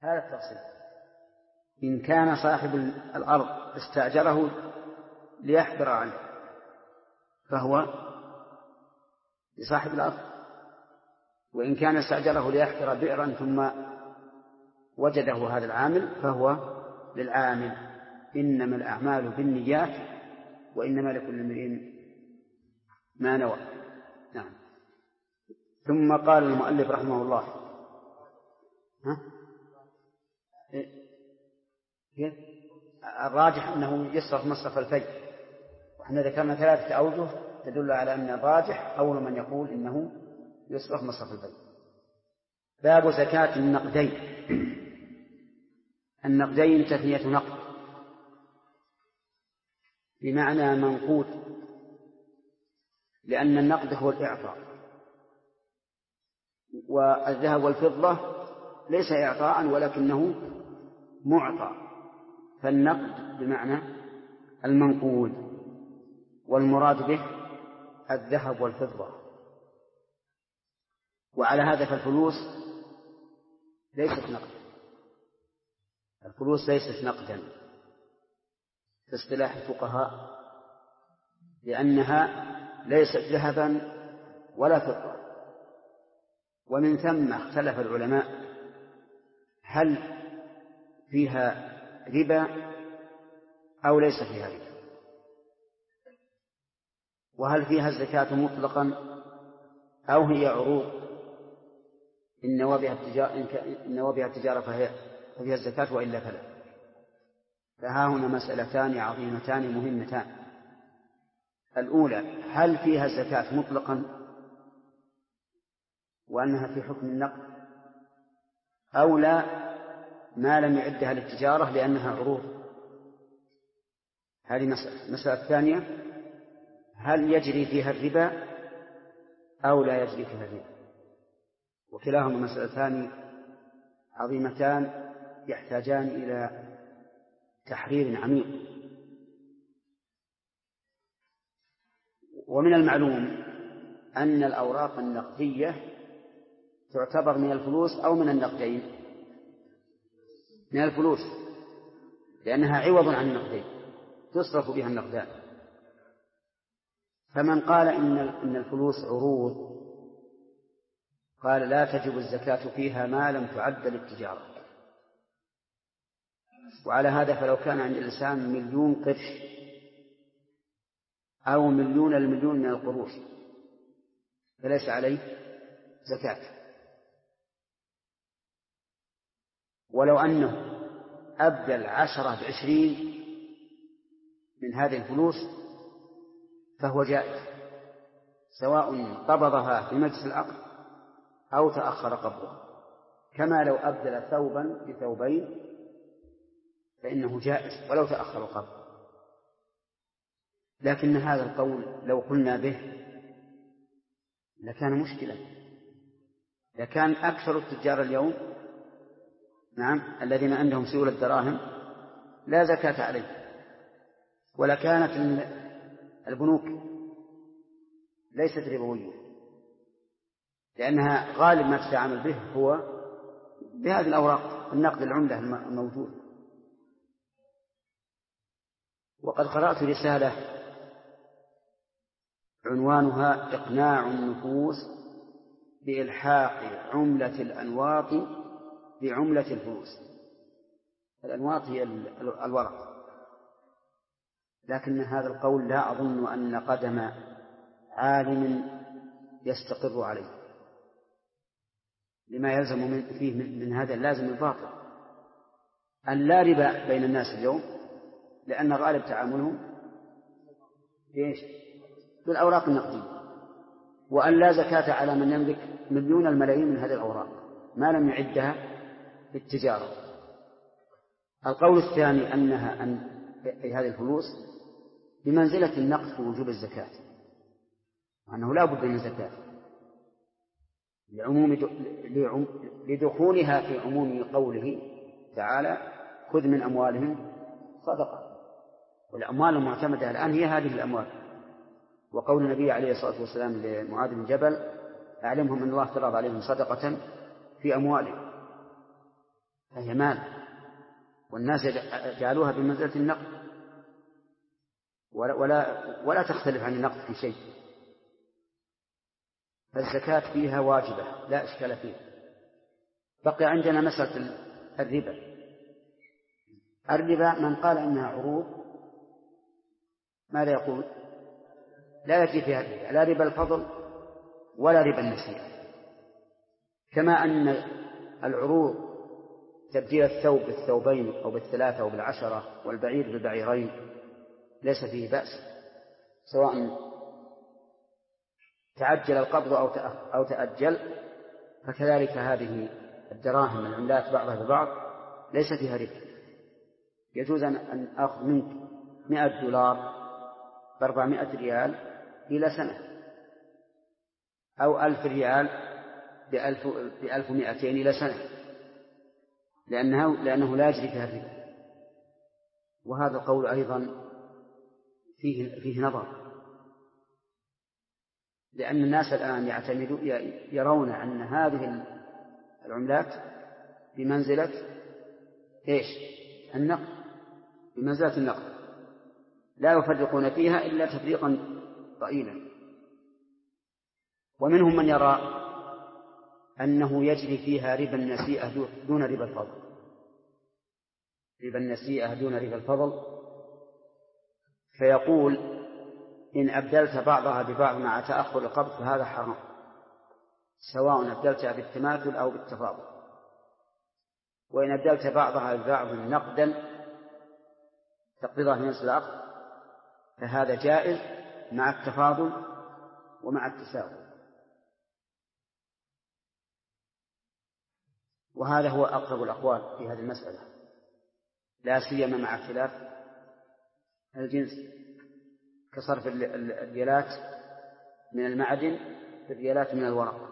هذا التفصيل. إن كان صاحب الأرض استأجره ليحفر عنه فهو لصاحب الأرض، وإن كان استأجره ليحفر بئرا ثم وجده هذا العامل فهو للعامل. إنما الأعمال بالنيات وإنما لكل امرئ ما نوى. نعم. ثم قال المؤلف رحمه الله الراجح أنه يصرف مصرف الفي، وإحنا ذكرنا 3 أوجه تدل على أن الراجح قول من يقول إنه يصرف مصرف الفي. باب زكاة النقدين. النقدين تثنية نقد بمعنى منقود، لأن النقد هو الإعطاء، والذهب والفضة ليس إعطاء ولكنه معطى، فالنقد بمعنى المنقود، والمراد به الذهب والفضة. وعلى هذا فالفلوس ليست نقد، الفلوس ليست نقدا في اصطلاح الفقهاء، لأنها ليست ذهبا ولا فضة. ومن ثم اختلف العلماء هل فيها ربا أو ليس فيها ربا، وهل فيها الزكاة مطلقا أو هي عروض إن نوى بها التجارة ففيها الزكاة وإلا فلا. فها هنا مسألتان عظيمتان مهمتان. الأولى هل فيها الزكاة مطلقا وأنها في حكم النقد، أو لا ما لم يعدها للتجارة لأنها عروض. هذه مسألة الثانية هل يجري فيها الربا أو لا يجري فيها الربا. وكلاهما مسألتان عظيمتان يحتاجان إلى تحرير عميق. ومن المعلوم أن الأوراق النقدية تعتبر من الفلوس أو من النقدين؟ من الفلوس، لأنها عوض عن النقدين تصرف بها النقدان. فمن قال إن الفلوس عروض قال لا تجب الزكاة فيها ما لم تعد للتجارة. وعلى هذا فلو كان عند الإنسان 1,000,000 قرش أو 1,000,000 من القروش فليس عليه زكاة. ولو أنه أبدل 10 ب20 من هذه الفلوس فهو جائز، سواء قبضها في مجلس العقد أو تأخر قبضها، كما لو أبدل ثوبا بثوبين فإنه جائز ولو تأخر القبض. لكن هذا القول لو قلنا به لكان مشكلة، لكان أكثر التجار اليوم الذين عندهم سيولة الدراهم لا زكاة عليه، ولكانت البنوك ليست ربوية، لأنها غالب ما تتعامل به هو بهذه الأوراق النقد العملة الموجود. وقد قرأت رسالة عنوانها إقناع النفوس بإلحاق عملة الأنواط بعملة الفلوس. الأنواط هي الورق، لكن هذا القول لا أظن أن قدم عالم يستقر عليه، لما يلزم فيه من هذا اللازم الباطل أن لا ربا بين الناس اليوم، لأن غالب تعاملهم بالأوراق النقدية، وأن لا زكاة على من يملك 1,000,000 من هذه الأوراق ما لم يعدها للتجارة. القول الثاني أنها هذه الفلوس بمنزلة النقد في وجوب الزكاة، وأنه لا بد من الزكاة لدخولها في عموم قوله تعالى خذ من أموالهم صدقة. والأموال المعتمدة الآن هي هذه الأموال، وقول النبي عليه الصلاة والسلام لمعاذ بن جبل أعلمهم أن الله افترض عليهم صدقة في أموالهم. فهي مال، والناس جعلوها بمنزلة النقد، ولا تختلف عن النقد في شيء، فالزكاة فيها واجبة لا إشكال فيها. بقي عندنا مسألة الربا. الربا من قال إنها عروض ماذا يقول؟ لا يجري فيها الربا، لا ربا الفضل ولا ربا النسيئة. كما أن العروض تبديل الثوب بالثوبين أو بالثلاثة أو بالعشرة والبعير بالبعيرين ليس فيه بأس، سواء تعجل القبض أو تأجل، فكذلك هذه الدراهم العملات بعضها ببعض ليس فيها ربا. يجوز أن أخذ منك 100 دولار ب400 ريال إلى سنة، أو 1000 ريال ب1200 إلى سنة، لأنه لا يجري فيها الربا. وهذا القول أيضا فيه نظر، لأن الناس الآن يرون أن هذه العملات بمنزلة إيش؟ النقد، بمنزلة النقد، لا يفرقون فيها إلا تفريقا ضئيلا. ومنهم من يرى أنه يجري فيها ربا النسيئة دون ربا الفضل، ربا النسيئة دون ربا الفضل، فيقول إن أبدلت بعضها ببعض مع تأخر القبض فهذا حرام، سواء أبدلتها بالتماثل أو بالتفاضل. وإن أبدلت بعضها ببعض نقدا تقبضها في نفس العقد فهذا جائز مع التفاضل ومع التساوي. وهذا هو أقرب الأقوال في هذه المسألة، لا سيما مع اختلاف الجنس، كصرف الريالات من المعدن بالريالات من الورق،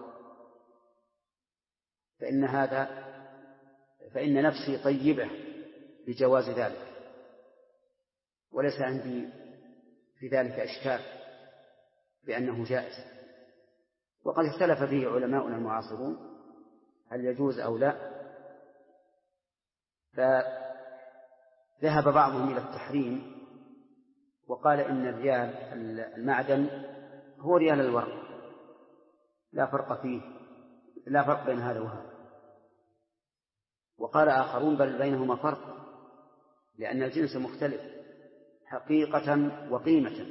فإن نفسي طيبة بجواز ذلك، وليس عندي في ذلك إشكال بأنه جائز. وقد اختلف فيه علماؤنا المعاصرون هل يجوز أو لا، فذهب بعضهم إلى التحريم وقال إن الريال المعدن هو ريال الورق، لا فرق فيه، لا فرق بين هذا وهذا. وقال آخرون بل بينهما فرق، لأن الجنس مختلف حقيقة وقيمة،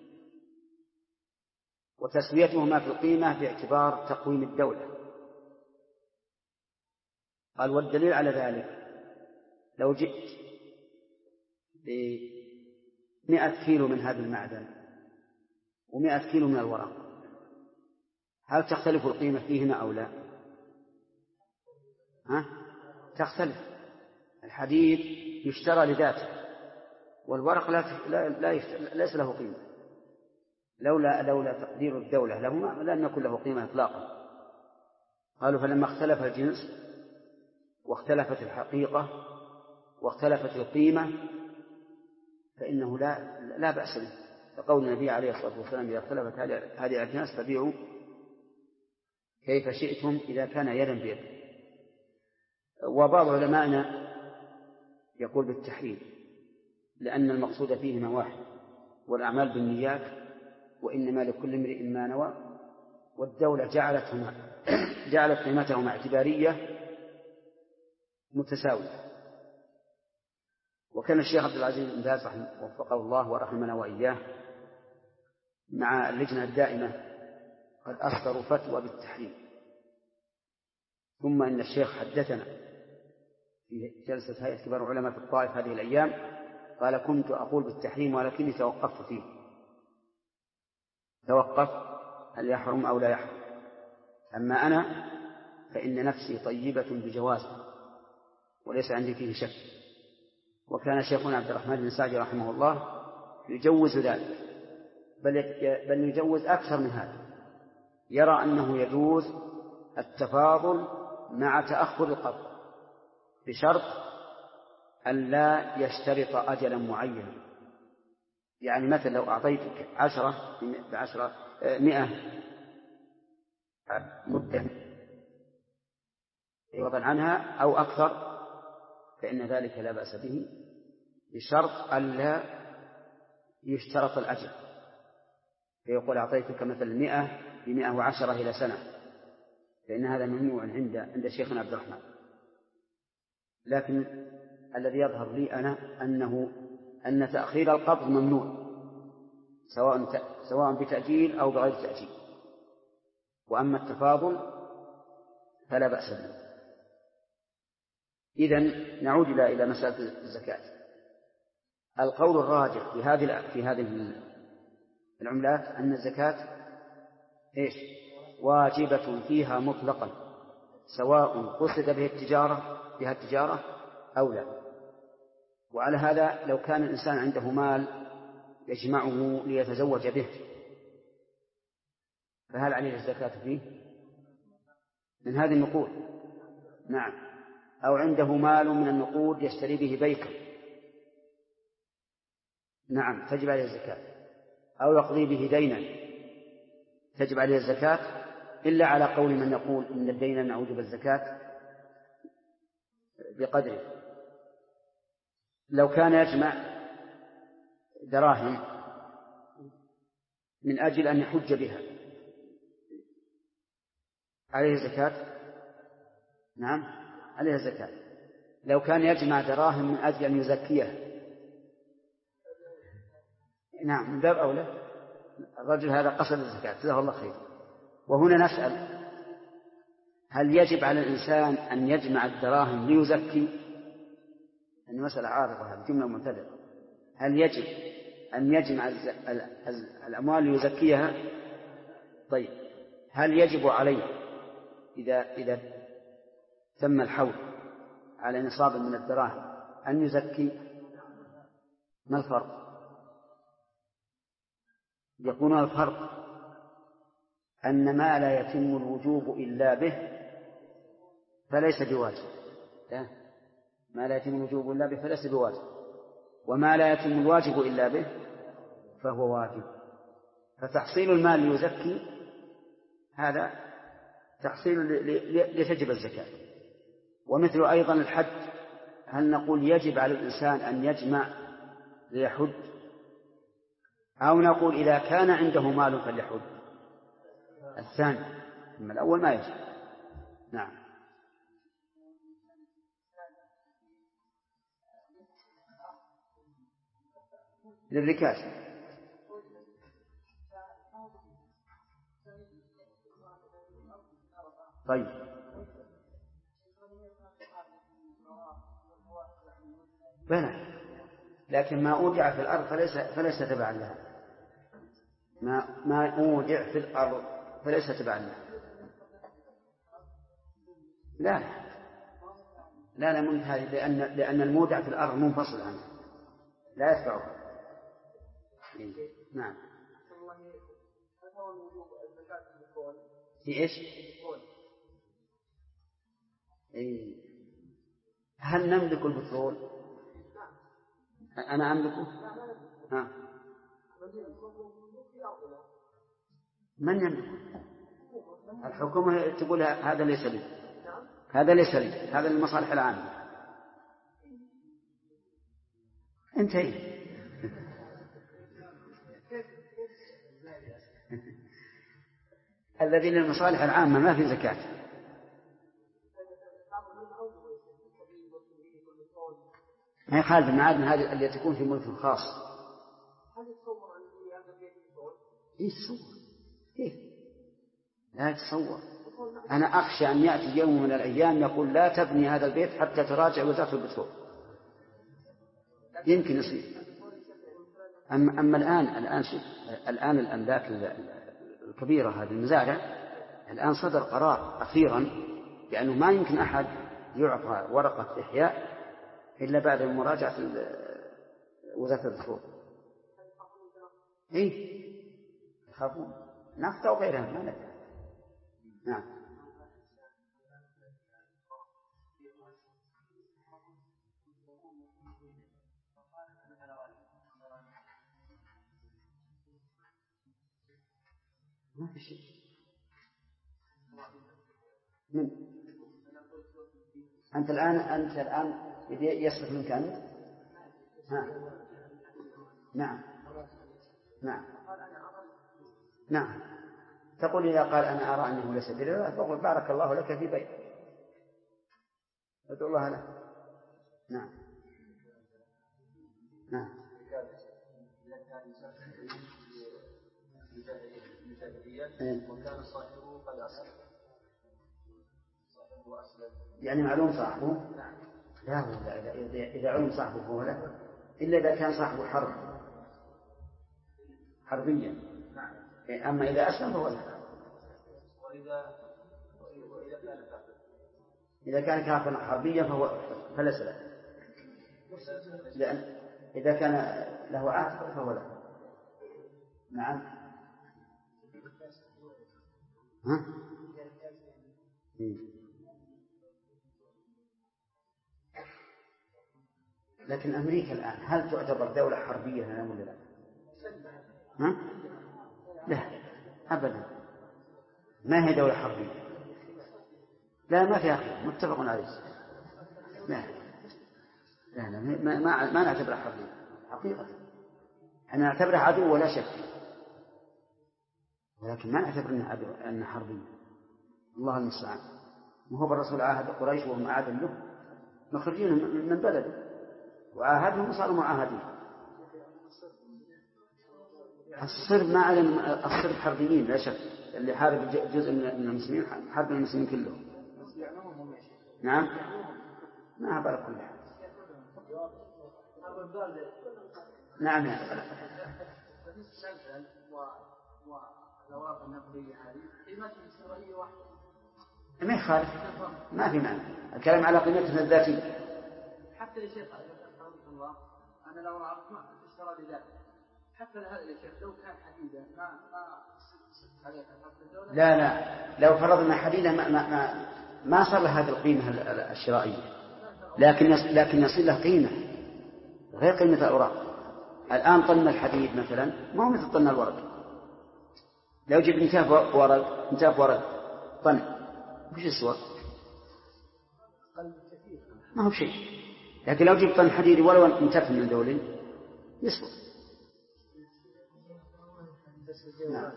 وتسويتهما في القيمة باعتبار تقويم الدولة. قال والدليل على ذلك لو جئت ب100 كيلو من هذا المعدن و100 كيلو من الورق، هل تختلف القيمة فيهما أو لا؟ تختلف. الحديد يشترى لذاته، والورق ليس له قيمة، لولا تقدير الدولة له لم يكن له قيمة إطلاقا. قالوا فلما اختلف الجنس واختلفت الحقيقة واختلفت القيمة فإنه لا بأس به، فقول النبي عليه الصلاة والسلام إذا اختلفت هذه الأجناس فبيعوا كيف شئتم إذا كان يدا بيد. وبعض علمائنا يقول بالتحريم، لأن المقصود فيهما واحد، والأعمال بالنيات وإنما لكل امرئ ما نوى، والدولة جعلت قيمتهما اعتبارية متساوية. وكان الشيخ عبد العزيز بن باز وفقه الله ورحمنا وإياه مع اللجنة الدائمة قد أصدروا فتوى بالتحريم. ثم إن الشيخ حدثنا في جلسة هيئة كبار العلماء في الطائف هذه الأيام قال كنت أقول بالتحريم ولكني توقفت فيه، توقف هل يحرم أو لا يحرم. أما أنا فإن نفسي طيبة بجوازه وليس عندي فيه شك. وكان شيخنا عبد الرحمن بن سعدي رحمه الله يجوز ذلك، بل يجوز أكثر من هذا، يرى أنه يجوز التفاضل مع تأخر القبض بشرط أن لا يشترط أجلا معينا. يعني مثلا لو أعطيتك 100 مدة عوضا عنها أو أكثر فإن ذلك لا بأس به، بشرط ألا يشترط الأجر، فيقول أعطيتك مثل 100 ب110 إلى سنة، فإن هذا ممنوع عند شيخنا عبد الرحمن. لكن الذي يظهر لي أنا أن تأخير القبض ممنوع، سواء بتأجيل أو بغير تأجيل، وأما التفاضل فلا بأس به. إذن نعود إلى مسألة الزكاة. القول الراجح في هذه العملات أن الزكاة واجبة فيها مطلقا، سواء قصد بها التجارة أو لا. وعلى هذا لو كان الإنسان عنده مال يجمعه ليتزوج به، فهل عليه الزكاة فيه من هذه النقود؟ نعم. أو عنده مال من النقود يشتري به بيتا، نعم تجب عليه الزكاة. أو يقضي به دينا تجب عليه الزكاة، إلا على قول من يقول إن الدين نوجب الزكاة بقدره. لو كان يجمع دراهم من أجل أن يحج بها عليه زكاة، نعم عليه زكاة. لو كان يجمع دراهم من أجل أن يزكيها، نعم من باب أولى، الرجل هذا قصد الزكاة، جزاه الله خير. وهنا نسأل: هل يجب على الإنسان أن يجمع الدراهم ليزكي؟ يعني مسألة عارضة، هذه جملة معترضة. هل يجب أن يجمع الأموال ليزكيها؟ طيب، هل يجب عليه إذا تم الحول على نصاب من الدراهم أن يزكي؟ ما الفرق؟ يكون الفرق أن ما لا يتم الوجوب إلا به فليس بواجب، ما لا يتم الوجوب إلا به فليس بواجب، وما لا يتم الواجب إلا به فهو واجب. فتحصيل المال ليزكي هذا تحصيل لتجب الزكاة. ومثل أيضا الحج، هل نقول يجب على الإنسان أن يجمع ليحج، أو نقول إذا كان عنده مال فليحج؟ الثاني، أما الأول ما يجب. نعم. للركاز. طيب، بلى، لكن ما أودع في الأرض فليس تبعا لها. ما أودع في الأرض فليس تبعا لها. لا من هذه، لأن المودع في الأرض منفصل عنه لا يتبعه. نعم. في إيش؟ هل نملك البترول؟ أنا أملكه؟ من يملكه؟ الحكومة تقول هذا ليس لي، هذا ليس لي، هذا للمصالح العامة. انتهي. الذي للمصالح العامة ما في زكاة. ما يخالف المعادن هذه التي تكون في ملك خاص. كيف لا يتصور؟ أنا أخشى أن يأتي يوم من الأيام يقول لا تبني هذا البيت حتى تراجع وزارة البترول، يمكن يصير. أما الآن الأملاك الكبيرة هذه المزارع الآن صدر قرار أخيرا بأنه ما يمكن أحد يعطى ورقة إحياء إلا بعد مراجعة وزارة البترول. يخافون نفط أو غيرها ما ندري. نعم. ما في شيء. أنت الآن يصرف منك أنت. ها. نعم نعم نعم. تقول إذا قال أنا أرى أنه ليس بربا فقل بارك الله لك في بيت، ادعو الله له. نعم نعم. وكان صاحبه قد أسلم، يعني معلوم صاحبه؟ لا، إذا علم صاحبه فهو لا، إلا إذا كان صاحبه حربيا. أما إذا أسلم فهو لا. إذا كان كافرا حربيا فليس له، لأن إذا كان له عهد فهو له. نعم. ها؟ لكن أمريكا الآن هل تعتبر دولة حربية الآن ولا لا؟ ها؟ لا أبدا، ما هي دولة حربية. لا ما فيها خلاف، متفق عليه. لا لا لا، ما نعتبرها حربية حقيقة، احنا نعتبرها عدو ولا شك، ولكن ما نعتبر أنها حربية. الله المستعان. وهو الرسول عاهد قريش وهم عاد له مخرجين من بلده، وعاهدهم وصاروا معاهدين. الصرب ما علم الصرب حربيين لا شك، اللي حارب جزء من المسلمين حارب المسلمين كلهم. نعم ما أبارك كل حال. نعم يا والأوراق النقدية هذه قيمتها الشرائية واحدة، ما يخالف، ما في معنى الكلام على قيمتها الذاتية. حتى يا شيخ رحمه الله أنا الأوراق ما تشترى لذلك، حتى هذا يا شيخ لو كان حديدا ما عليها الدولة. لا لو فرضنا حديدا ما صار له هذه القيمة الشرائية، لكن يصير له قيمة غير قيمة الأوراق. الآن طن الحديد مثلا ما هو مثل طن الورق. لو جبت نتاف ورق طن وش يسوى؟ ما هو شيء. لكن لو جبت طن حديد ولو نتاف من دولي يسوى. نعم.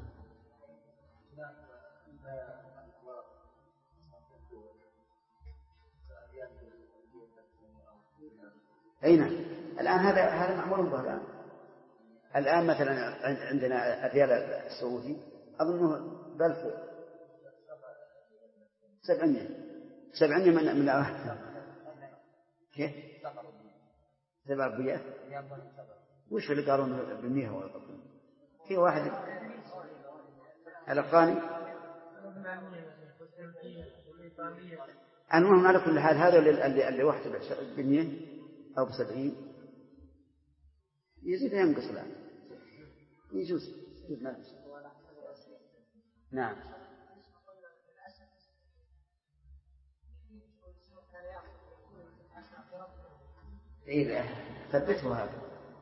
أين الآن هذا معمول به الآن مثلا عندنا الريال السعودي أظنه ب1700 من كيف 700 وش اللي قالوا ب100 في واحد الأفغاني. المهم على كل حال هذا اللي واحد ب100 أو ب70 يزيد ينقص الآن يجوز ما يجوز. نعم. إيه ثبته هذا.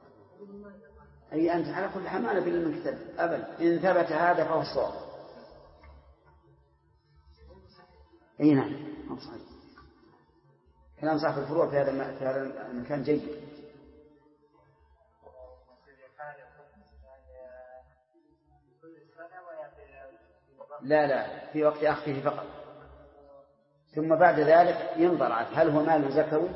أي أنت على كل حال ما نبي من كتاب أبدا، إن ثبت هذا فهو الصواب. أي نعم صحيح. كلام صاحب الفروع في هذا المكان جيد. لا في وقت أخذه فقط، ثم بعد ذلك ينظر هل هو مال زكوي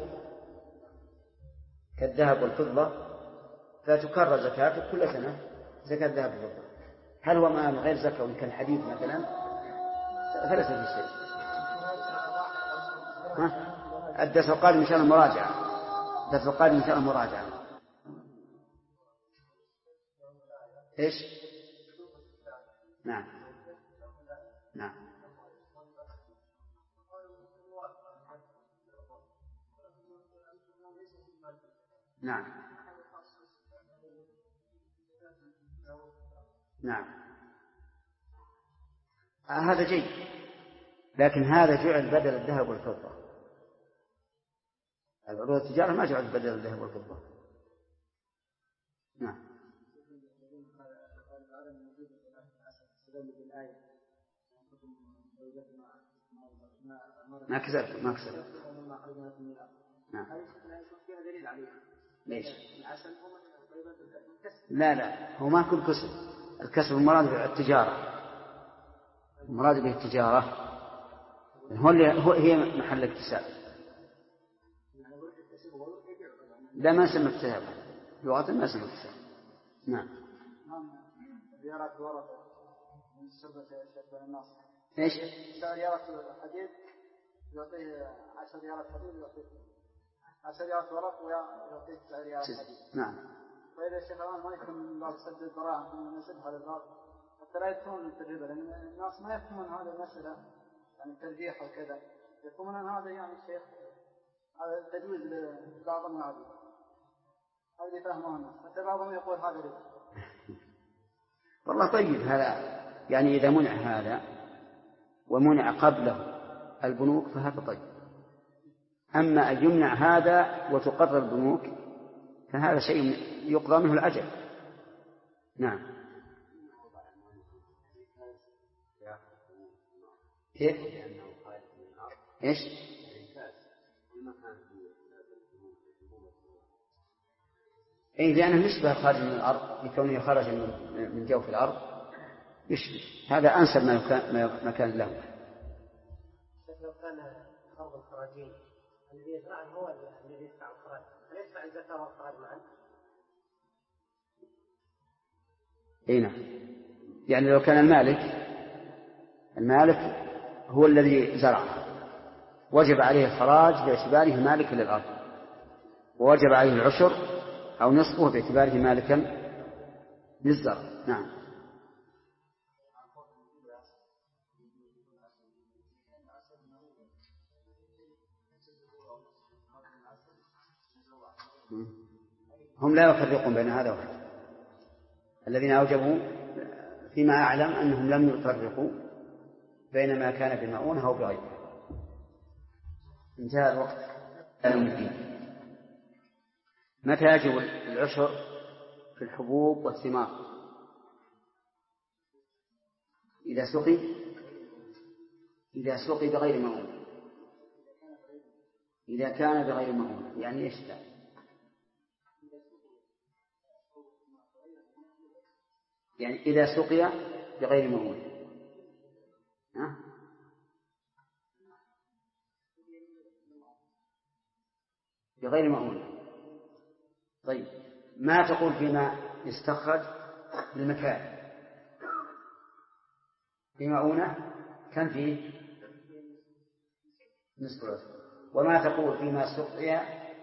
كالذهب والفضة فتكرر زكاته كل سنة زكاة الذهب والفضة. هل هو مال غير زكوي كالحديد مثلا فليس في شيء. الدرس القادم إن شاء الله مراجعة. إيش؟ نعم نعم نعم نعم. هذا جيد، لكن هذا جعل بدل الذهب والفضة. العروض التجارة ما جعل بدل الذهب والفضة. نعم. ما كسبت. نعم. فيها دليل عليه. ليش؟ العسل هو من الكسب. لا هو ما كل كسب. الكسب المراد بالتجارة، المراد به التجارة هي محل اكتساب. لا ما نسمى اكتساب، لغة ما نسمى اكتساب. نعم. زيارات ورقة من سبة شبه الناس. ايش؟ زيارات حديد يعطيه 10 ريالات حديد ويعطيه 10 ريالات ورق ويعطيه 9 ريالات حديد. نعم. فإذا الشيخ الآن ما يكون من باب سد الذرائع من نسد هذا الباب حتى لا يفهمون التجربة، لأن الناس ما يفهمون هذا المسألة يعني ترجيح وكذا، يفهمون أن هذا يعني الشيخ هذا تجويز لبعض المعادي، هذا اللي فهمه الناس، حتى بعضهم يقول هذا ربا. والله طيب هذا يعني إذا منع هذا ومنع قبله البنوك فهذا طيب. أما أن يمنع هذا وتقرر البنوك فهذا شيء يقضى منه الأجل. نعم. كيف؟ إيش؟ أي لأنه يشبه خارج من الأرض لكونه خرج من جوف الأرض يشبه، هذا أنسب ما كان له. لو كان أرض الخراجين الذي يزرعه هو الذي يدفع الخراج، هل يدفع الزكاة والخراج معا؟ أي نعم. يعني لو كان المالك هو الذي زرعه وجب عليه الخراج باعتباره مالكا للأرض، ووجب عليه العشر أو نصفه باعتباره مالكا للزرع. نعم. هم لا يفرقون بين هذا وهذا، الذين أوجبوا فيما أعلم أنهم لم يفرقوا بين ما كان بمؤونة أو بغيره. انتهى الوقت. متى يجب العشر في الحبوب والثمار؟ إذا سقي بغير مؤونة. إذا كان بغير مؤونة يعني إيش ذا؟ يعني إذا سقي بغير مؤونة بغير مؤونة. طيب ما تقول فيما يستخرج بالمكان في مؤونة كان فيه نصف العشر، وما تقول فيما سقي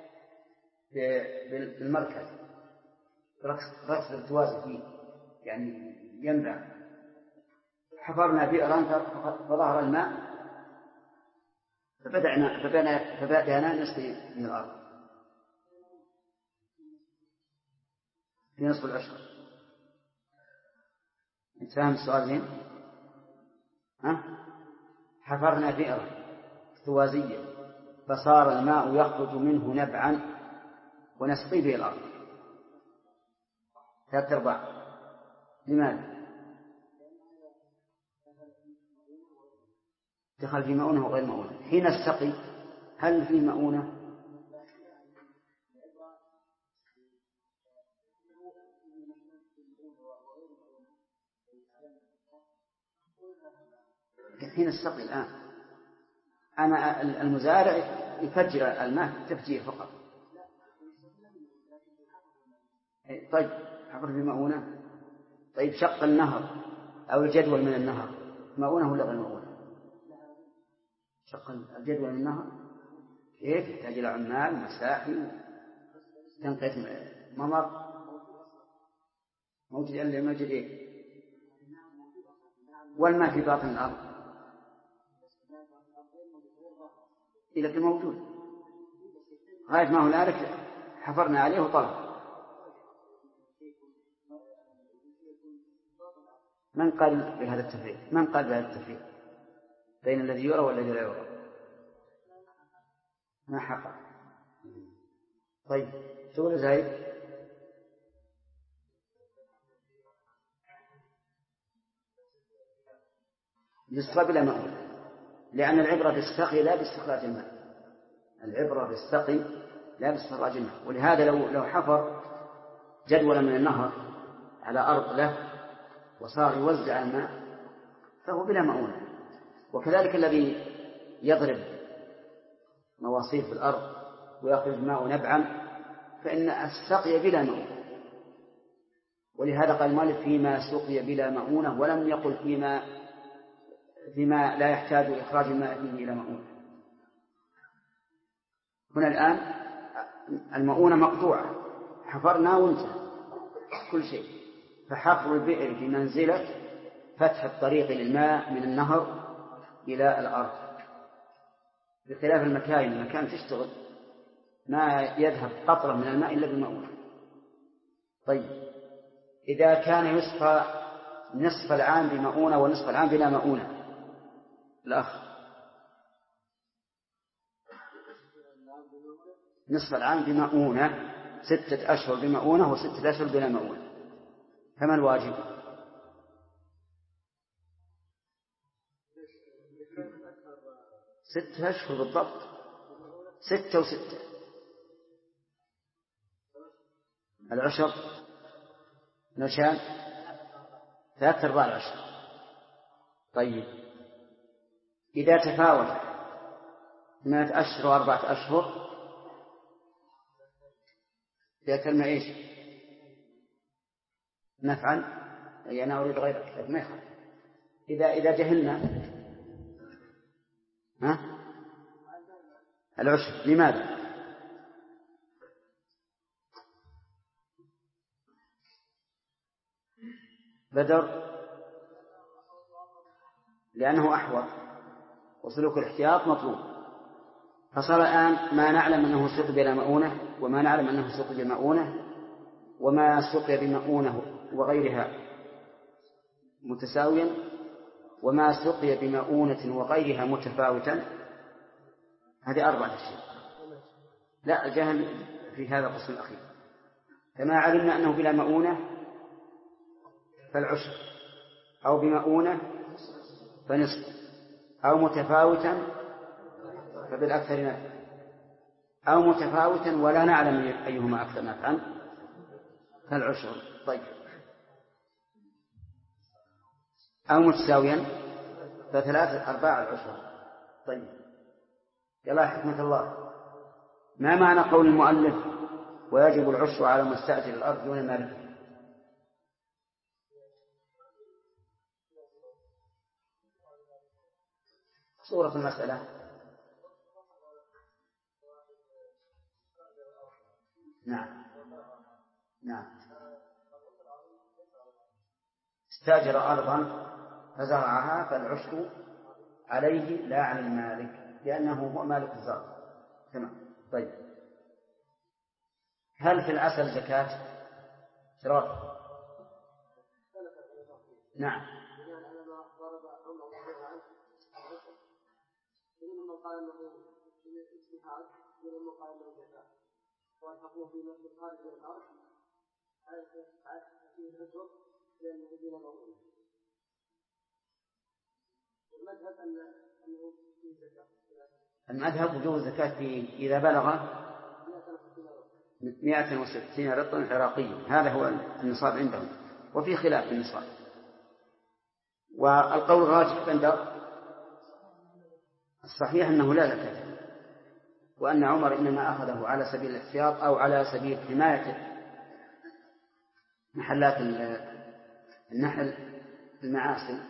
بالمركز رأس التوازي فيه يعني ينبع. حفرنا بئرا فظهر الماء فبدأنا نسقي من الأرض في نصف العشر. انت فاهم السؤال زين؟ حفرنا بئرا توازية فصار الماء يخرج منه نبعا ونسقي به الأرض 3/4. لماذا؟ دخل في مؤونة وغير مؤونة. حين السقي هل في مؤونة؟ حين السقي الآن أنا المزارع يفجر الماء تفجير فقط. طيب حفر في مؤونة. طيب شق النهر أو الجدول من النهر مؤونة ولا غير مؤونة؟ شق الجدول من النهر كيف يحتاج إلى عمال مساحي تنقية ممر موجود اللي موجود إيه والماء في باطن الأرض إذا كان موجود غاية ما هنالك حفرنا عليه وطلع. من قال بهذا التفريق؟ من قال بهذا التفريق بين الذي يرى والذي لا يرى؟ ما حقق. طيب تقول زايد يسقى بلا مؤونة، لأن العبرة بالسقي لا باستخراج الماء. العبرة بالسقي لا باستخراج الماء. ولهذا لو حفر جدولا من النهر على أرض له وصار يوزع الماء فهو بلا مؤونة. وكذلك الذي يضرب مواصير في الأرض ويخرج الماء نبعا فإن السقي بلا مؤونة. ولهذا قال المؤلف فيما سقي بلا مؤونة، ولم يقل فيما لا يحتاج إخراج الماء فيه إلى مؤونة. هنا الآن المؤونة مقطوعة، حفرنا وانتهى كل شيء. فحفر البئر في منزلة فتح الطريق للماء من النهر إلى الأرض، بخلاف المكان تشتغل ما يذهب قطرة من الماء إلا بالمؤونة. طيب إذا كان يسقى نصف العام بمؤونة ونصف العام بلا مؤونة، الأخ نصف العام بمؤونة 6 أشهر بمؤونة و6 أشهر بلا مؤونة، فما الواجب؟ 6 أشهر بالضبط، 6 و6 العشر نشان 3/4 العشر. طيب إذا تفاوت 8 أشهر و4 أشهر يتم إيش؟ نفعل أي أنا أريد غيرك لكن ما يخالف. إذا جهلنا العشر لماذا؟ بدر لأنه أحوط وسلوك الاحتياط مطلوب. فصار الآن ما نعلم أنه سقي بلا مؤونة وما نعلم أنه سقي بمؤونة، وما سقي بمؤونة وغيرها متساويا، وما سقي بمؤونة وغيرها متفاوتا. هذه 4 أشياء. لا الجهل في هذا القسم الأخير. فما علمنا أنه بلا مؤونة فالعشر، أو بمؤونة فنصف، أو متفاوتا فبالأكثر نفعا، أو متفاوتا ولا نعلم أيهما أكثر نفعا فالعشر. طيب أو متساويا ف3/4 العشر. طيب يلا حكمة الله، ما معنى قول المؤلف ويجب العشر على مستأجر الأرض دون مالك؟ صورة المسألة. نعم استأجر أرضا فزرعها فالعشر عليه لا على المالك لأنه هو مالك الزرع. تمام. طيب هل في العسل زكاة؟ شراب. نعم. قال انه اجتهاد ولما قال انه زكاه والحقوه في نفس الخارج من الارض هذا فيه العذر لانه دين موضوع. المذهب انه فيه زكاه. المذهب وجوب الزكاه فيه اذا بلغ 160 رطلا عراقيا، هذا هو النصاب عندهم، وفي خلاف في النصاب. والقول الراجح عند الصحيح أنه لا زكاة، وأن عمر إنما أخذه على سبيل الاحتياط أو على سبيل حماية محلات النحل المعاصي،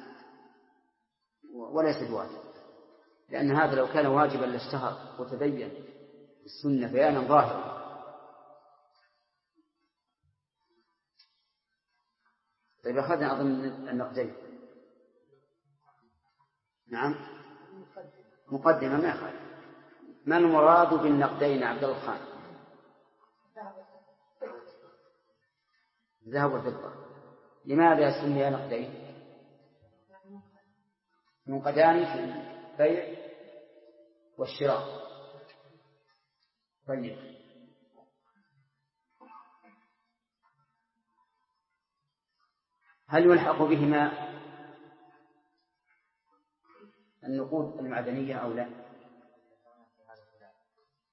وليس بواجب، لأن هذا لو كان واجبا لاشتهر وتبين السنة بيانا ظاهرا. طيب أخذنا أظن النقدين. نعم مقدمة ما يخالف. ما المراد بالنقدين عبد الخان؟ ذهب وفضة. لماذا سمي نقدين؟ منقدان في البيع والشراء. طيب هل يلحق بهما النقود المعدنية أو لا؟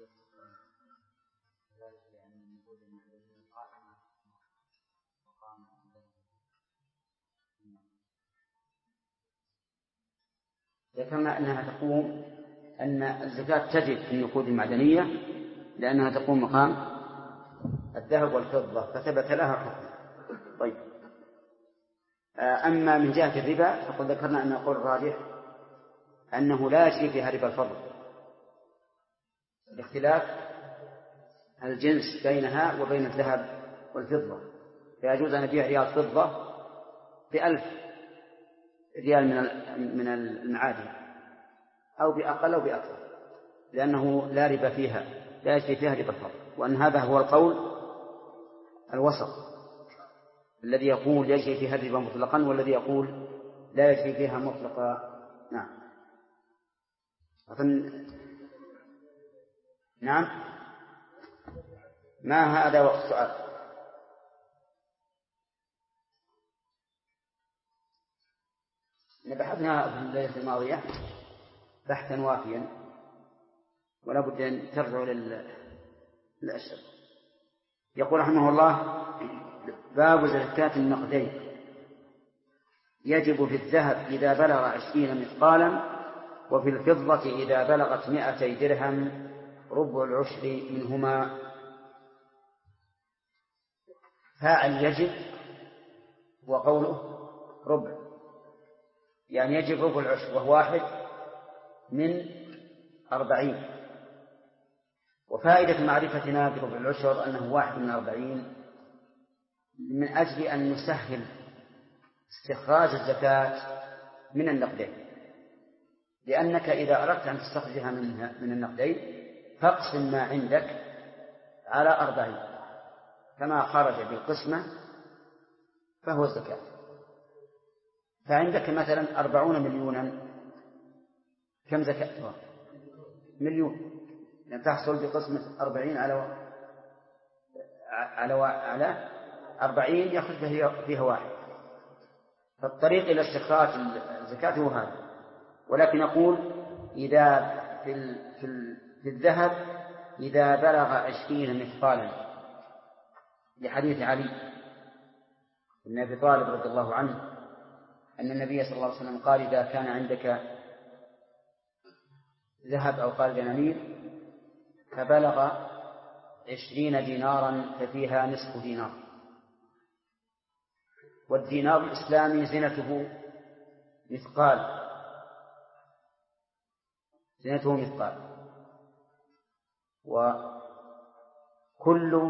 ذكرنا أنها تقوم أن الزكاة تجب في النقود المعدنية لأنها تقوم مقام الذهب والفضة فثبت لها حكم. طيب، أما من جهة الربا فقد ذكرنا أن القول الراجح أنه لا يجري فيها ربا الفضل باختلاف الجنس بينها وبين الذهب والفضة، فيجوز أن نبيع ريال فضة ب1000 ريال من المعادن أو بأقل أو بأكثر، لأنه لا ربا فيها، لا يجري فيها ربا الفضل. وأن هذا هو القول الوسط الذي يقول يجري فيها الربا مطلقا، والذي يقول لا يجري فيها مطلقا. نعم. نعم، ما هذا وقت السؤال. بحثنا في الليلة الماضية بحثا وافيا، ولا بد أن ترجعوا للأشياء. يقول رحمه الله: باب زكاة النقدين. يجب في الذهب إذا بلغ 20 مثقالا، وفي الفضة إذا بلغت 200 درهم ربع العشر منهما. فاعل يجب، وقوله ربع، يعني يجب ربع العشر وهو 1 من 40. وفائدة معرفتنا بربع العشر أنه 1 من 40 من أجل أن نسهل استخراج الزكاة من النقدين، لأنك إذا أردت أن تستخرجها من النقدين فاقسم ما عندك على 40، كما خرج بالقسمة فهو الزكاة. فعندك مثلا 40 مليونا، كم زكاة؟ 1,000,000، يعني تحصل بقسمة 40 على 40 يخرج فيها 1. فالطريق إلى استخراج الزكاة هو هذا. ولكن يقول إذا في الذهب إذا بلغ 20 مثقالا، لحديث علي بن أبي طالب رضي الله عنه أن النبي صلى الله عليه وسلم قال: إذا كان عندك ذهب أو قال دنانير فبلغ 20 دينارا ففيها نصف دينار. والدينار الإسلامي زينته مثقال، وكل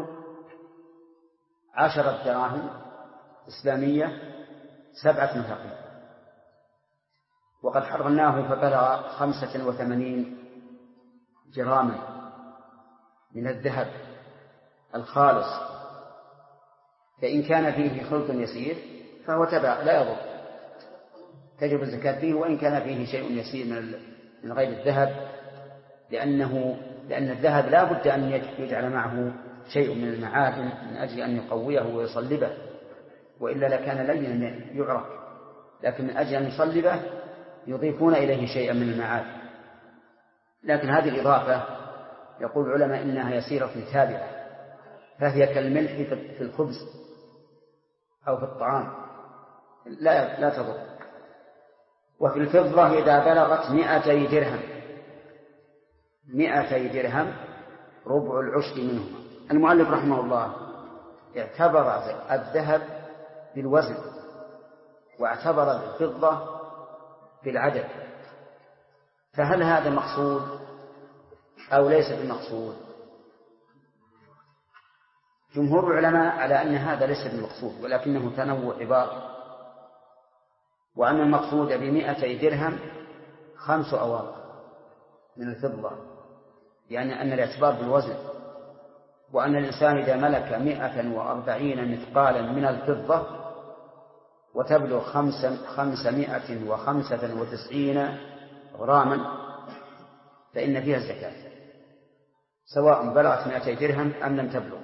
10 دراهم إسلامية 7 مثاقيل. وقد حررناه فبلغ 85 جراما من الذهب الخالص، فإن كان فيه خلط يسير فهو تبع لا يضر، تجب الزكاة فيه، وإن كان فيه شيء يسير من غير الذهب، لأن الذهب لا بد أن يجعل معه شيء من المعادن من أجل أن يقويه ويصلبه، وإلا لكان لينا يعرف، لكن من أجل أن يصلبه يضيفون إليه شيئا من المعادن. لكن هذه الإضافة يقول العلماء إنها يسيرة تابعة، فهي كالملح في الخبز أو في الطعام، لا تضر. وفي الفضة إذا بلغت 200 درهم 200 درهم ربع العشر منهما. المؤلف رحمه الله اعتبر الذهب بالوزن واعتبر الفضة بالعدد، فهل هذا مقصود أو ليس بالمقصود؟ جمهور العلماء على أن هذا ليس بالمقصود، ولكنه تنوع عبارة، وأن المقصود ب200 درهم 5 أواق من الفضة، يعني أن الاعتبار بالوزن، وأن الإنسان إذا ملك 140 مثقالا من الفضة وتبلغ 595 غراما فإن فيها الزكاة، سواء بلغت 200 درهم أم لم تبلغ.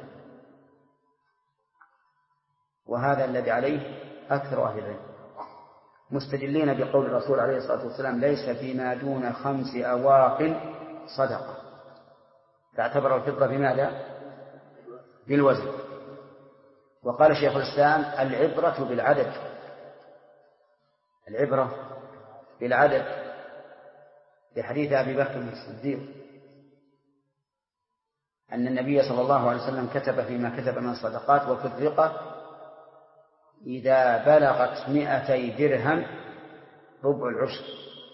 وهذا الذي عليه أكثر أهل العلم، مستدلين بقول الرسول عليه الصلاة والسلام: ليس فيما دون 5 أواق صدقة. فاعتبر الفضة بماذا؟ بالوزن. وقال شيخ الإسلام العبرة بالعدد، العبرة بالعدد، بحديث أبي بكر الصديق أن النبي صلى الله عليه وسلم كتب فيما كتب من الصدقات وفي الرقة إذا بلغت 200 درهم ربع العشر،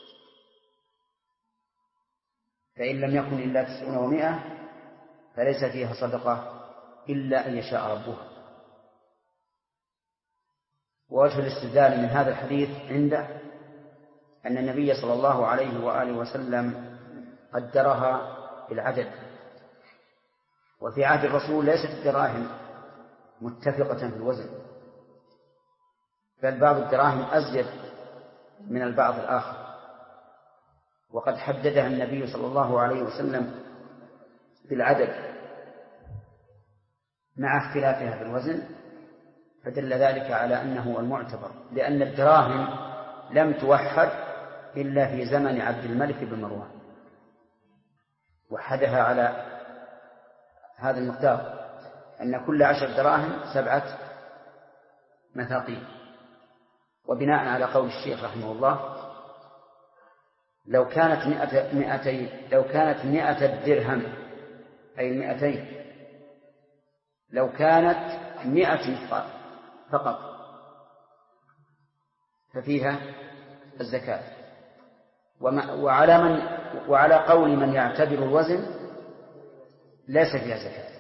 فإن لم يكن إلا 90 و100 فليس فيها صدقة إلا أن يشاء ربها. ووجه الاستدلال من هذا الحديث عنده أن النبي صلى الله عليه وآله وسلم قدرها بالعدد، وفي عهد الرسول ليست الدراهم متفقة في الوزن، بل بعض الدراهم أزيد من البعض الآخر، وقد حددها النبي صلى الله عليه وسلم بالعدد مع اختلافها في الوزن، فدل ذلك على أنه المعتبر، لأن الدراهم لم توحد إلا في زمن عبد الملك بن مروان، وحدها على هذا المقدار أن كل 10 دراهم 7 مثاقيل. وبناء على قول الشيخ رحمه الله لو كانت 100 درهم أي 200 لو كانت 100 مثقال فقط ففيها الزكاة. وعلى قول من يعتبر الوزن ليس فيها زكاة.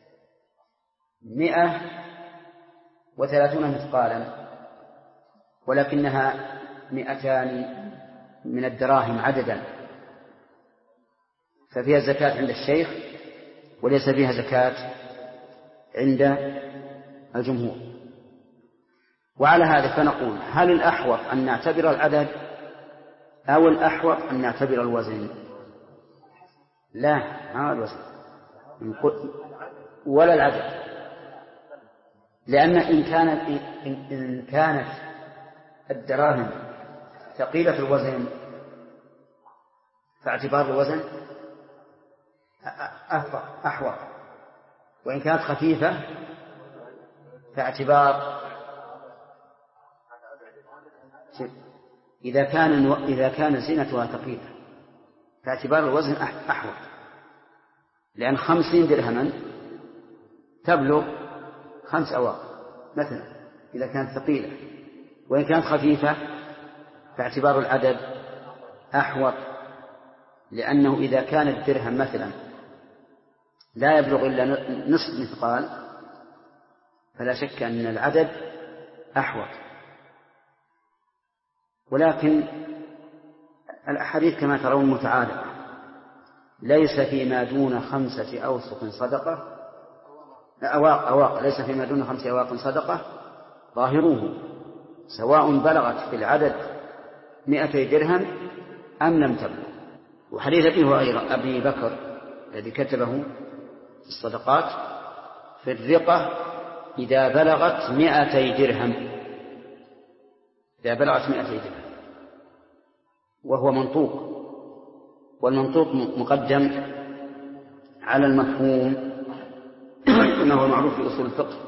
130 مثقالا ولكنها 200 من الدراهم عددا، ففيها زكاة عند الشيخ وليس فيها زكاة عند الجمهور. وعلى هذا فنقول هل الأحوط أن نعتبر العدد أو الأحوط أن نعتبر الوزن؟ لا، ما الوزن ولا العدد، لأن إن كانت الدراهم ثقيلة الوزن فاعتبار الوزن أحوط، وإن كانت خفيفة فاعتبار إذا كان زينتها ثقيلة فاعتبار الوزن أحوط، لأن 50 درهما تبلغ 5 أواق مثلا إذا كانت ثقيلة، وإن كانت خفيفة فاعتبار العدد أحوط، لأنه إذا كان الدرهم مثلا لا يبلغ إلا نصف مثقال فلا شك أن العدد أحوط. ولكن الأحاديث كما ترون متعارضة، ليس فيما دون 5 أوسق صدقة أواق ليس فيما دون 5 أواق صدقة ظاهروه سواء بلغت في العدد 200 درهم أم لم تبلغ. وحديث أبي بكر الذي كتبه الصدقات في الرقة إذا بلغت 200 درهم، إذا بلغت 200 درهم، وهو منطوق، والمنطوق مقدم على المفهوم كما هو معروف في أصول الفقه.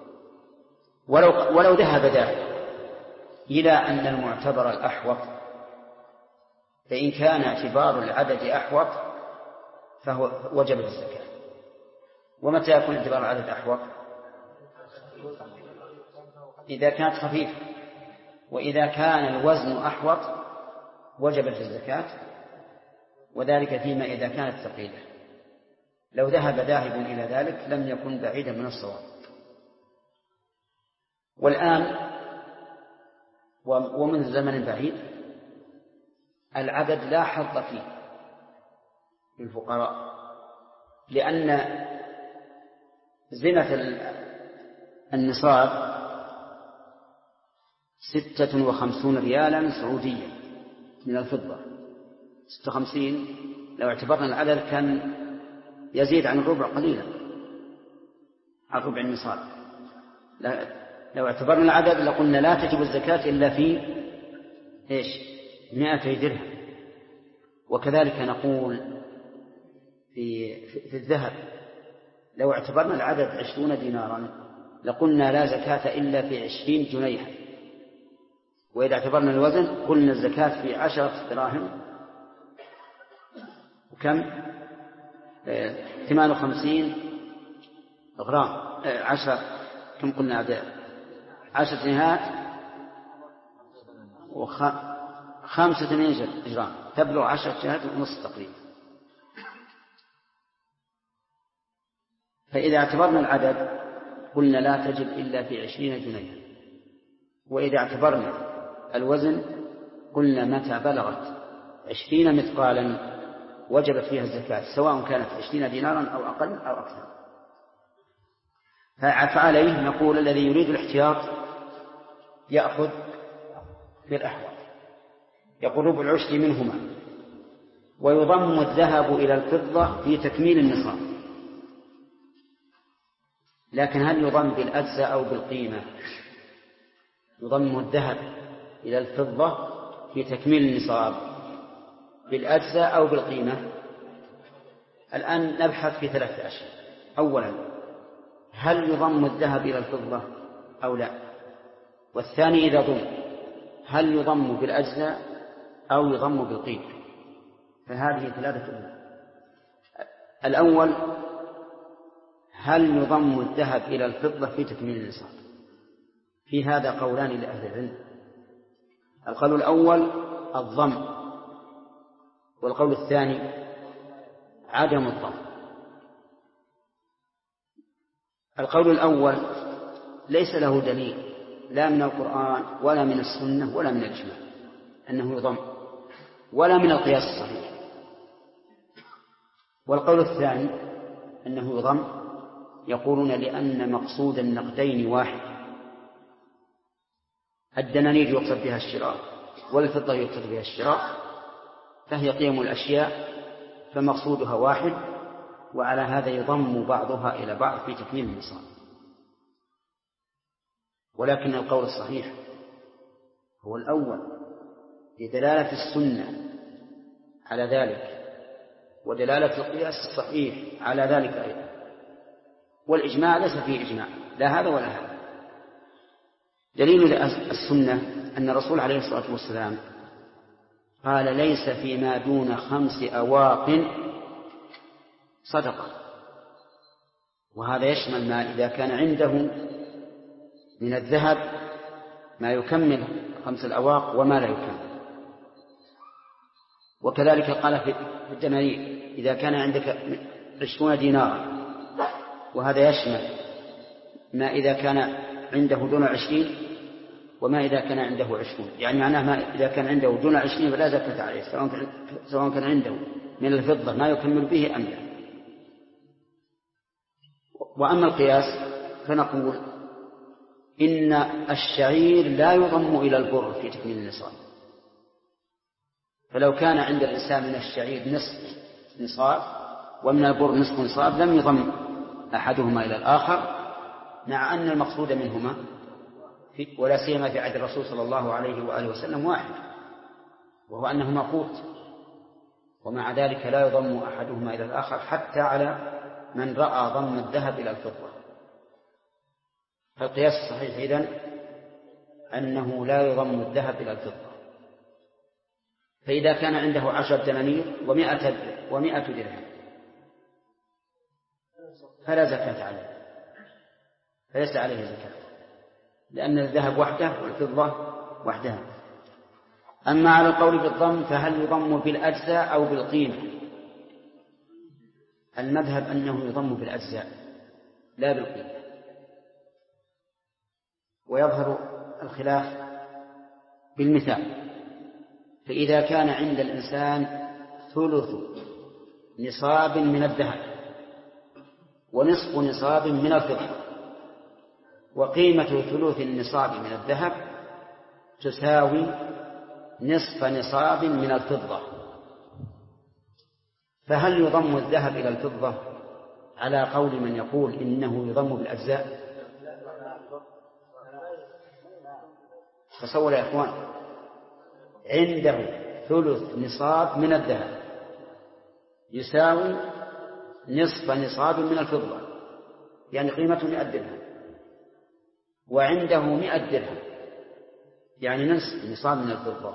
ولو ذهب ذلك إلى أن المعتبر الأحوط، فإن كان اعتبار العدد أحوط فهو وجب الزكاة. ومتى يكون اعتبار العدد أحوط؟ إذا كانت خفيفة. وإذا كان الوزن أحوط وجبت الزكاة، وذلك فيما إذا كانت ثقيلة. لو ذهب ذاهب إلى ذلك لم يكن بعيدا من الصواب. والآن ومن زمن بعيد العدد لا حظ فيه للفقراء، لأن زنة النصاب 56 ريالا سعودية من الفضة. 56 لو اعتبرنا العدد كان يزيد عن الربع قليلا، عن ربع النصاب. لو اعتبرنا العدد لقلنا لا تجب الزكاة إلا في 200 درهم. وكذلك نقول في الذهب لو اعتبرنا العدد 20 دينارا لقلنا لا زكاة إلا في 20 جنيها، وإذا اعتبرنا الوزن قلنا الزكاة في 10 دراهم وكم 58 غرام 10 كم قلنا 10 جنيهات و85 جرام تبلغ 10 جنيهات ونصف تقريبا. فإذا اعتبرنا العدد قلنا لا تجب إلا في 20 جنيها، وإذا اعتبرنا الوزن قلنا متى بلغت 20 مثقالا وجبت فيها الزكاة سواء كانت 20 دينارا أو أقل أو أكثر. فعليه نقول الذي يريد الاحتياط يأخذ في الأحوال، يقول ربع العشر منهما، ويضم الذهب إلى الفضة في تكميل النصاب. لكن هل يضم بالأجزاء أو بالقيمة؟ يضم الذهب إلى الفضة في تكميل النصاب بالأجزاء أو بالقيمة؟ الآن نبحث في 3 أشياء. أولا، هل يضم الذهب إلى الفضة أو لا؟ والثاني إذا ضم هل يضم بالأجزاء أو يضم بالقيمة؟ فهذه 3 أمور. الأول، هل يضم الذهب إلى الفضة في تكميل النصاب؟ في هذا قولان لأهل العلم. القول الأول الضم، والقول الثاني عدم الضم. القول الأول ليس له دليل لا من القرآن ولا من السنة ولا من الإجماع أنه يضم، ولا من القياس الصحيح. والقول الثاني أنه يضم، يقولون لأن مقصود النقدين واحد، الدنانير يقصد بها الشراء والفضة يقصد بها الشراء، فهي قيم الأشياء فمقصودها واحد، وعلى هذا يضم بعضها إلى بعض في تكميل النصاب. ولكن القول الصحيح هو الأول لدلالة السنة على ذلك ودلالة القياس الصحيح على ذلك أيضا، والإجماع ليس فيه إجماع لا هذا ولا هذا. دليل السنة أن الرسول عليه الصلاة والسلام قال ليس فيما دون 5 أواق صدقة، وهذا يشمل ما إذا كان عنده من الذهب ما يكمل 5 الأواق وما لا يكمل. وكذلك قال في الدنانير إذا كان عندك 20 دينارا، وهذا يشمل ما إذا كان عنده دون 20 وما إذا كان عنده 20، يعني معناه ما إذا كان عنده دون 20 فلا زكاة عليه سواء كان عنده من الفضة ما يكمل به أم لا. وأما القياس فنقول إن الشعير لا يضم إلى البر في تكميل النصاب، فلو كان عند الإنسان من الشعير نصف نصاب ومن البر نصف نصاب لم يضم أحدهما إلى الآخر، مع أن المقصود منهما ولا سيما في عهد الرسول صلى الله عليه وآله وسلم واحد، وهو أنهما قوت، ومع ذلك لا يضم أحدهما إلى الآخر حتى على من رأى ضم الذهب إلى الفضة. فالقياس الصحيح إذن أنه لا يضم الذهب إلى الفضة. فإذا كان عنده 10 دنانير و100 درهم فلا زكاة عليه، فليس عليه زكاة، لأن الذهب وحده والفضة وحدها. أما على القول بالضم فهل يضم بالأجزاء أو بالقيمة؟ المذهب أنه يضم بالأجزاء لا بالقيمة، ويظهر الخلاف بالمثال. فإذا كان عند الإنسان ثلث نصاب من الذهب ونصف نصاب من الفضة، وقيمة ثلث النصاب من الذهب تساوي نصف نصاب من الفضة، فهل يضم الذهب إلى الفضة على قول من يقول إنه يضم بالأجزاء؟ تصور يا إخوان، عنده ثلث نصاب من الذهب يساوي نصف نصاب من الفضة، يعني قيمته 100 درهم، وعنده 100 درهم، يعني نصف نصاب من الفضة.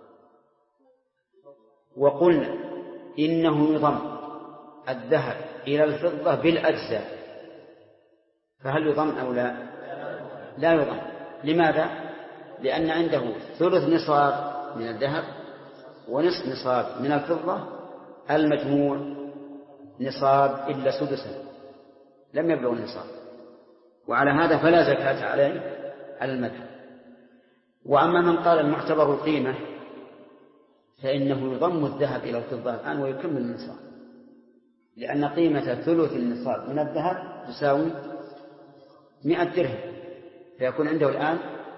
وقلنا إنه يضم الذهب إلى الفضة بالأجزاء، فهل يضم أو لا؟ لا يضم. لماذا؟ لأن عنده ثلث نصاب من الذهب ونصف نصاب من الفضة، المجموع نصاب إلا سدسا، لم يبلغ النصاب، وعلى هذا فلا زكاة عليه على المذهب. وأما من قال المعتبر القيمة فإنه يضم الذهب إلى الفضة الآن ويكمل النصاب، لأن قيمة ثلث النصاب من الذهب تساوي 100 درهم، فيكون عنده الآن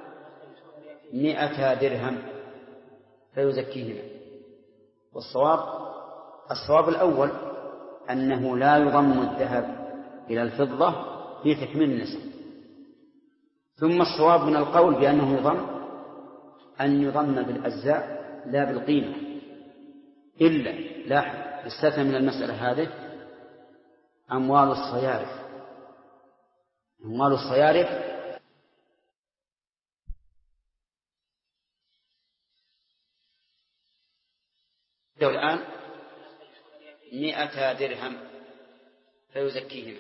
100 درهم فيزكيهما. الصواب الأول أنه لا يضم الذهب إلى الفضة في تكميل النصاب. ثم الصواب من القول بأنه يضم أن يضم بالأجزاء لا بالقيمة، إلا لاحظ استثنى من المسألة هذه أموال الصيارف. أموال الصيارف الآن 100 درهم فيزكيهما.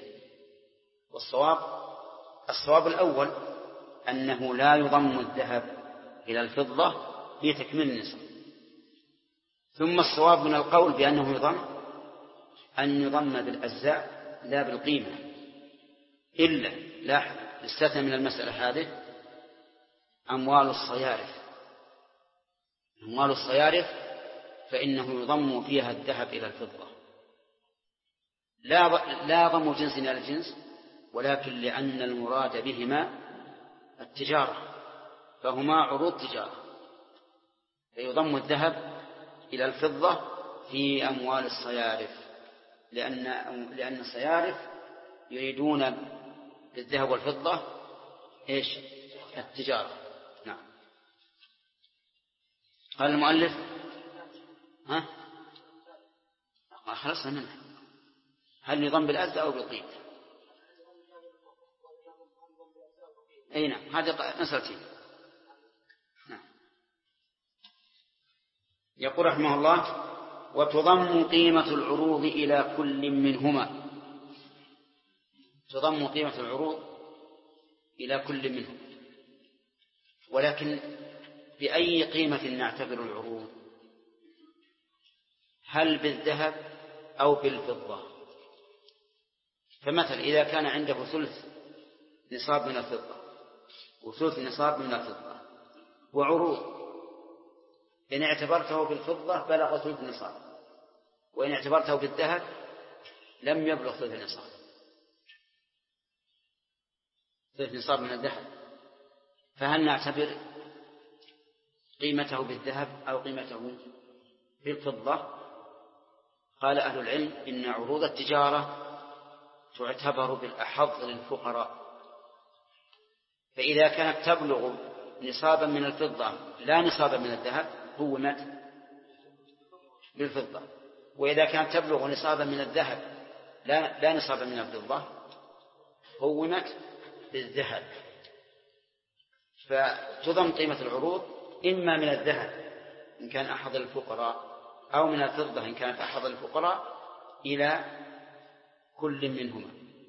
الصواب الأول أنه لا يضم الذهب إلى الفضة في تكميل النصاب. ثم الصواب من القول بأنه يضم أن يضم بالأجزاء لا بالقيمة، إلا لاحظ استثنى من المسألة هذه أموال الصيارف. أموال الصيارف فإنه يضم فيها الذهب إلى الفضة، لا ضم جنس إلى الجنس، ولكن لأن المراد بهما التجارة، فهما عروض تجارة، فيضم الذهب إلى الفضة في أموال الصيارف، لأن الصيارف يريدون بالذهب والفضة إيش؟ التجارة. نعم. قال المؤلف خلصنا منها، هل يضم بالأجزاء أو بالقيمة؟ أي نعم، هذه مسألتين. نعم. يقول رحمه الله: وتضم قيمة العروض إلى كل منهما. تضم قيمة العروض إلى كل منهم، ولكن بأي قيمة نعتبر العروض؟ هل بالذهب أو بالفضة؟ فمثلا إذا كان عنده ثلث نصاب من الفضة وثلث نصاب من الفضة وعروض، إن اعتبرته بالفضة بلغ ثلث نصاب، وإن اعتبرته بالذهب لم يبلغ ثلث نصاب، ثلث نصاب من الذهب، فهل نعتبر قيمته بالذهب أو قيمته بالفضة؟ قال أهل العلم إن عروض التجارة تعتبر بالأحظ للفقراء، فإذا كانت تبلغ نصابا من الفضة لا نصابا من الذهب قومت بالفضة، وإذا كانت تبلغ نصابا من الذهب لا نصابا من الفضة قومت بالذهب. فتضم قيمة العروض إما من الذهب إن كان أحظ الفقراء أو من الفضة إن كانت أحظ الفقراء إلى كل منهما.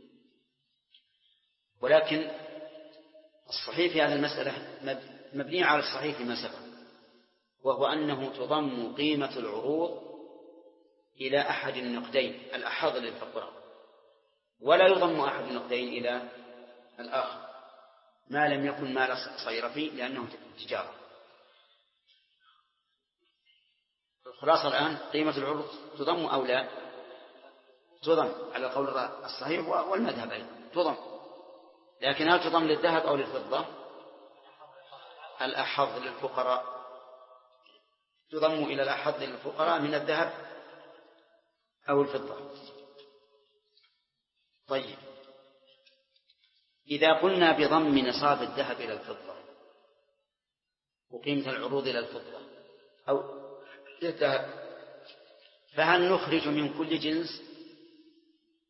ولكن الصحيح في هذه المسألة مبني على الصحيح فيما سبق، وهو أنه تضم قيمة العروض إلى أحد النقدين الأحظ للفقراء، ولا يضم أحد النقدين إلى الآخر ما لم يكن مال صيرفي لأنه تجارة. الخلاصة الآن قيمة العروض تضم أو لا؟ تضم على القول الصحيح والمذهب أيضا تضم، لكن هل تضم للذهب أو للفضة؟ الأحظ للفقراء، تضم إلى الأحظ للفقراء من الذهب أو الفضة. طيب، إذا قلنا بضم نصاب الذهب إلى الفضة وقيمة العروض إلى الفضة أو للذهب، فهل نخرج من كل جنس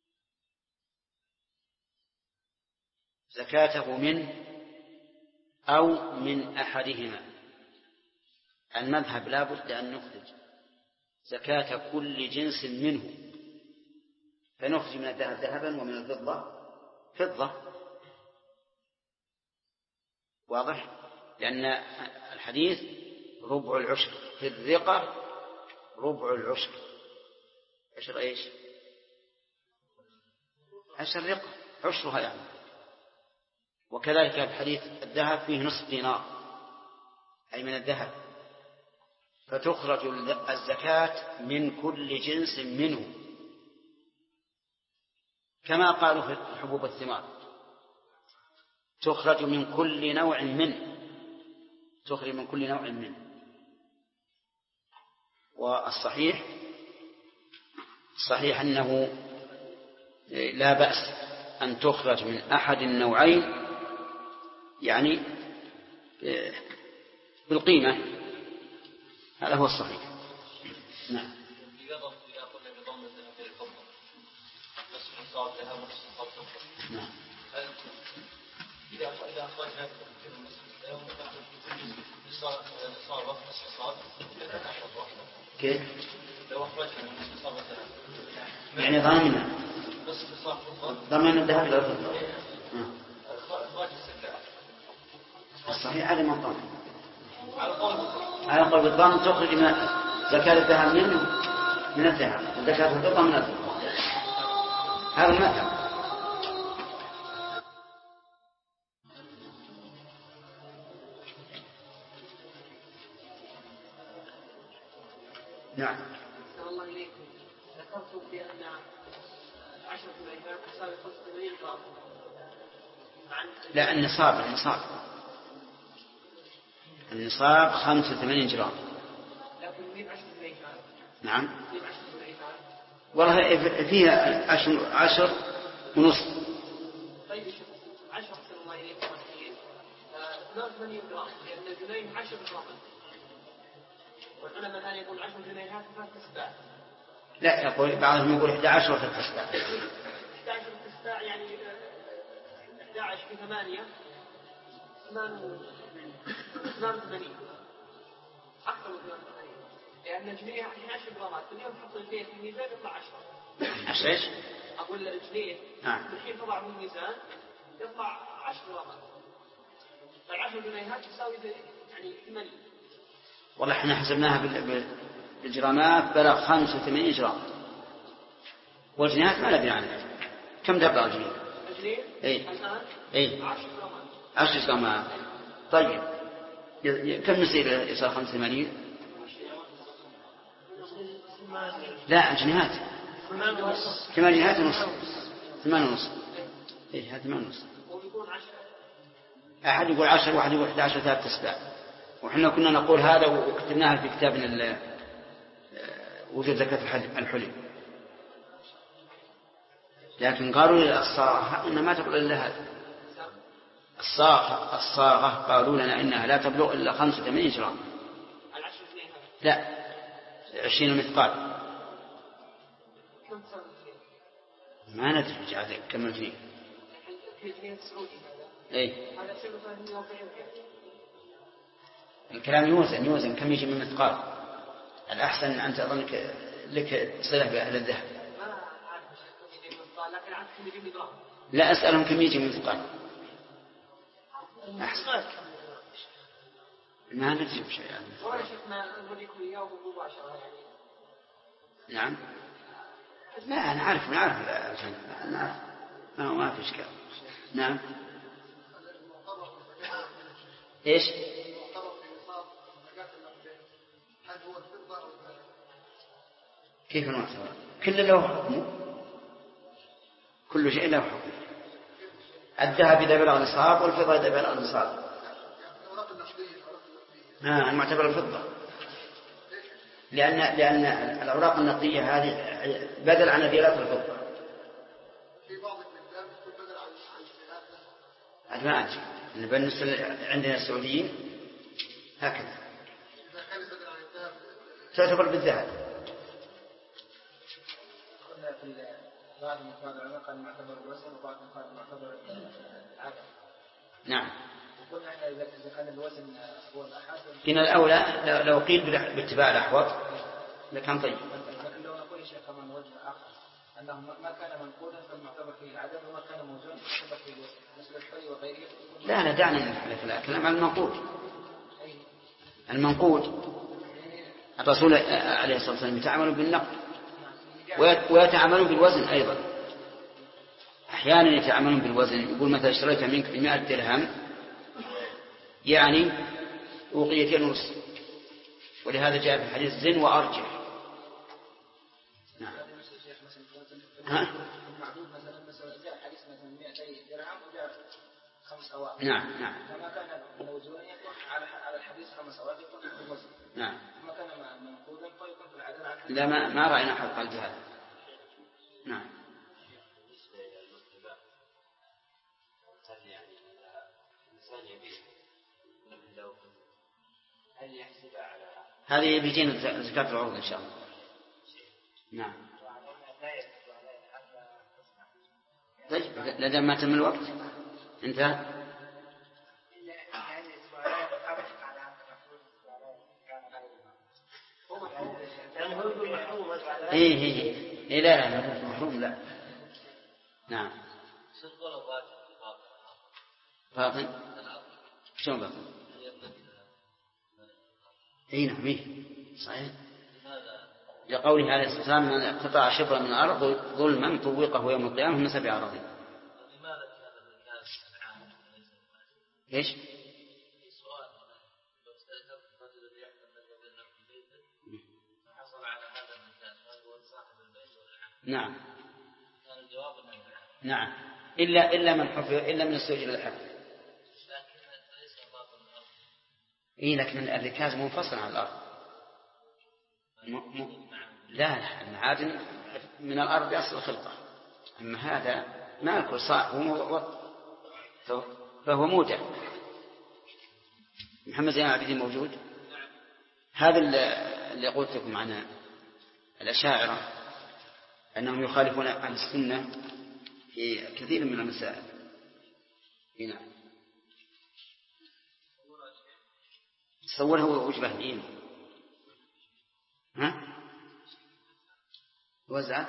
زكاته منه أو من أحدهما. المذهب لا بد أن نخرج زكاة كل جنس منه، فنخرج من الذهب ذهبا ومن الفضة فضة. واضح؟ لأن الحديث ربع العشر في الرقة، ربع العشر. عشر إيش؟ 10 رقة عشرها يعني. وكذلك الحديث الذهب فيه نصف دينار أي من الذهب، فتخرج الزكاة من كل جنس منه، كما قالوا في حبوب الثمار تخرج من كل نوع منه، تخرج من كل نوع منه. والصحيح أنه لا بأس أن تخرج من أحد النوعين يعني بالقيمة، هذا هو الصحيح. نعم. نعم. إذا أخرجنا كيف؟ لو أخرجنا يعني ضامنا ضمن الذهب إلى الفضة. الصحيح على ما قال، على قول الضامن تخرج من زكاة الذهب من الذهب وزكاة الفضة من الفضة. هذا المذهب. نعم. الله إليكم، ذكرتم بأن 10 العباد تساوي 85 جرام. لا، النصاب 85 جرام. لكن من 10 العباد. نعم. من 10 العباد. والله فيها 10 ونصف. طيب 10 أحسن الله إليكم 82 جرام، لأن الجنيه 10 جرام. والعلماء الآن يقول 10 جنيهات ثلاث تسباع. لا، يقول بعضهم يقول 11 في التسباع. 11 في التسباع يعني 11 في 8 88 أكثر من 88، لأن الجنيه 11 جرامات، اليوم تحط الجنيه في الميزان يطلع 10. 10 إيش؟ أقول الجنيه الحين تضع في الميزان يطلع 10 جرامات، فال10 جنيهات تساوي يعني 80. والله احنا حسبناها بالجرامات بلغ 85 جرام، والجنيهات ما ندري عنها كم تبلغ الجنيه. الجنيه اي 10 جرامات. 10 جرامات. طيب كم يصير 85؟ لا، الجنيهات 8 ونص. 8 ونص. ايه هذا 8 ونص. أحد يقول 10 واحد يقول 11 ثلاث تسباع، وحنا كنا نقول هذا وكتبناها في كتابنا وجود زكاة الحلي، لكن قالوا للصاغة إنها ما تبلغ إلا هذا. الصاغة قالوا لنا إنها لا تبلغ إلا 85 جرام. لا، 20 مثقال. ما ندري كم الجنيه. اي الكلام يوزن كم يجي من مثقال. الأحسن أن تظنك لك صلة بأهل الذهب. لا، أسألهم كم يجي من مثقال. أحسن. ما ندري بشيء يعني. نعم. لا، أنا عارف ما في إشكال. نعم. إيش؟ كيف المعتبر؟ كل له حكمه، كل شيء له حكم. الذهب إذا بلغ نصاب والفضة إذا بلغ نصاب. المعتبر الفضة، لأن الأوراق النقدية هذه بدل عن ديرات الفضة. ما أدري بالنسبة عندنا السعوديين هكذا تعتبر بالذهب. بعض من العلماء قال معتبر الوزن وبعض قال معتبر العدد. نعم. وقلنا احنا اذا كان الوزن هو الاحد إن الأولى لو قيل باتباع الأحوط لكان طيب. لكن لو نقول يا شيخ كمان وجه اخر انه ما كان منقودا فالمعتبر فيه العدد وما كان موزونا فالمعتبر فيه الوزن مثل الحلي وغيره. لا دعنا نحلف الكلام عن المنقود. المنقود الرسول عليه الصلاة والسلام يتعامل بالنقد ويتعامل بالوزن أيضا. أحيانا يتعاملون بالوزن، يقول مثلا اشتريت منك ب100 درهم يعني أوقيتين ونصف، ولهذا جاء في الحديث زن وأرجع. نعم. المعدود مثلا جاء حديث مثلا 200 درهم وجاء 5 أواق. نعم. فما كان موزونا يكون على الحديث 5 أواق يكون في الوزن. نعم. ما كان منقودا فيكون في العدد عن لا ما رأينا أحد قال بهذا. نعم. هذه بيجينا زكاة العروض إن شاء الله. نعم. طيب لدى ما تم الوقت انتهى. إيه لا محروم لا. نعم. باطن شلون باطن؟ اي نعم صحيح. لقوله عليه الصلاة والسلام من اقتطع شبرا من الأرض ظلما طوقه يوم القيامة من 7 أراضين. ايش؟ نعم. نعم. إلا من حفظ إلا من استوجب الحفظ. لكن الركاز منفصل عن الأرض. لا المعادن من الأرض أصل الخلقة، أما هذا ما يكون صاع فهو مودع. محمد زين العابدين موجود. هذا اللي قلت لكم عن الأشاعرة أنهم يخالفون عن السنة في كثير من المسائل. هنا تصوره وجبه الدين وزع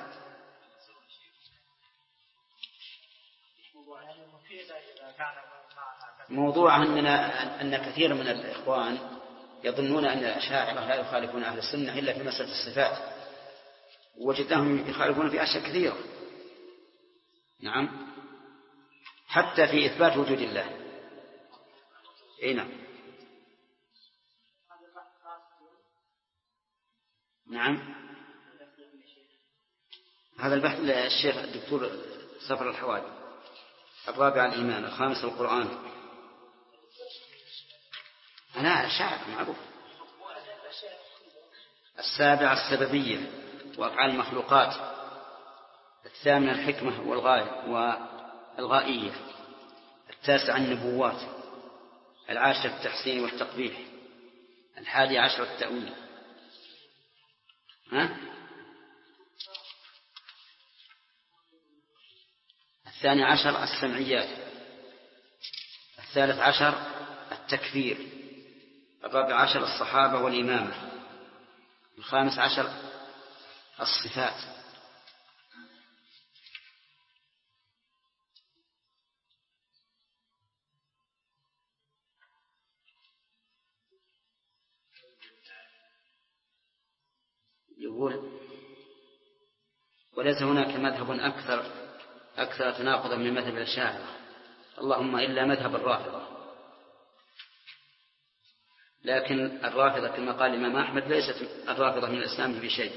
موضوع أن كثير من الإخوان يظنون أن الأشاعرة لا يخالفون أهل السنة إلا في مسألة الصفات، وجدهم يخالفون في أشياء كثيرة. نعم. حتى في إثبات وجود الله. نعم. هذا البحث للشيخ الدكتور صفر الحوالي. 4 الإيمان، 5 القرآن. أنا شاعر معروف. 7 السببية وأفعال المخلوقات. 8 الحكمة والغائية. 9 النبوات. 10 التحسين والتقبيح. 11 التأويل. 12 السمعيات. 13 التكفير. 14 الصحابة والإمامة. 15 الصفات. يقول وليس هناك مذهب أكثر تناقضا من مذهب الأشاعرة، اللهم إلا مذهب الرافضة. لكن الرافضة كما قال الإمام أحمد ليست الرافضة من الإسلام بشيء،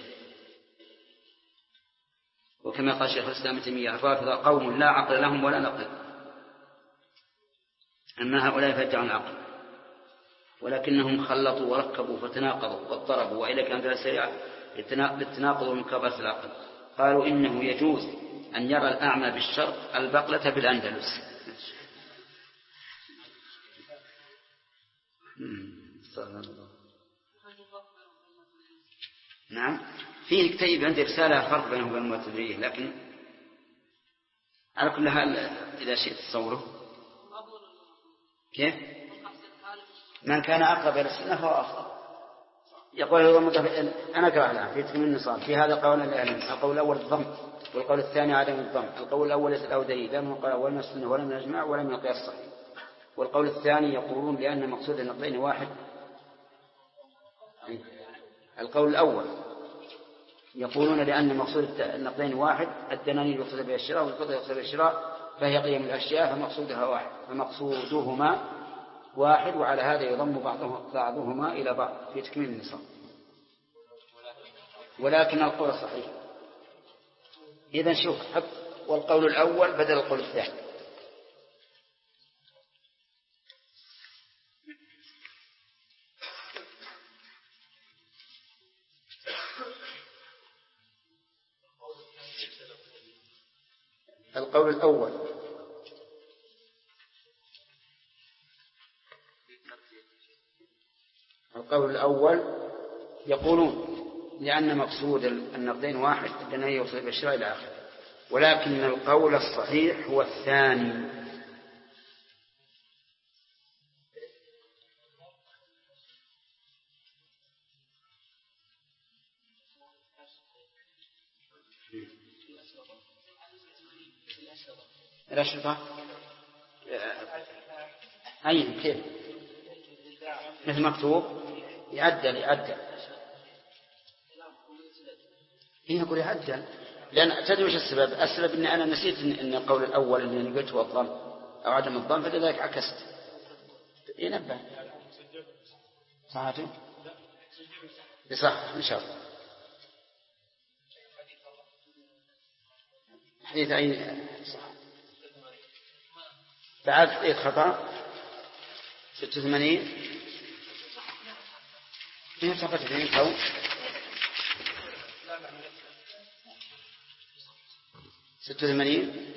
وكما قال شيخ الإسلام ابن تيمية الرافضة قوم لا عقل لهم ولا نقل، أما هؤلاء فيدعون العقل، ولكنهم خلطوا وركبوا فتناقضوا واضطربوا، وإلى كان ذلك سريع للتناقض ومكابرة العقل. قالوا إنه يجوز أن يرى الأعمى بالشرق البقلة بالأندلس. نعم. فيه كتيب عندي رسالة فرق بينه وبين المعتزلية، لكن على كل حال إذا شئت تصوره كيف؟ من كان أقرب إلى السنة فهو أفضل. يقول أنا أقرأ الآن في تكميل النصاب في هذا قول العلم. القول الأول الضم والقول الثاني عدم الضم. القول الأول ليس له دليل لأنه قال ولا من السنة ولا من الإجماع ولا من القياس الصحيح. والقول الثاني يقولون لأن مقصود النقدين واحد. القول الأول يقولون لأن مقصود النقدين واحد الدنانير يقصد بها الشراء والفضة يقصد بها الشراء فهي قيم الأشياء فمقصودهما واحد وعلى هذا يضم بعضهما إلى بعض في تكميل النصاب. ولكن القول الصحيح إذن شوف حط والقول الأول بدل القول الثاني. القول الأول يقولون لأن مقصود النقدين واحد الدنانير يقصد بها الشراء إلى آخره. ولكن القول الصحيح هو الثاني. الأشرطة أي كيف مثل مكتوب يعدل يقول يعدل لأن تدري وش السبب أني أنا نسيت إن القول الأول اللي قلت هو الضم أو عدم الضم فلذلك عكست ينبه صحته صح إن شاء الله. حديث أي صح بعد حديث خطأ 86 هي فقط في القول 86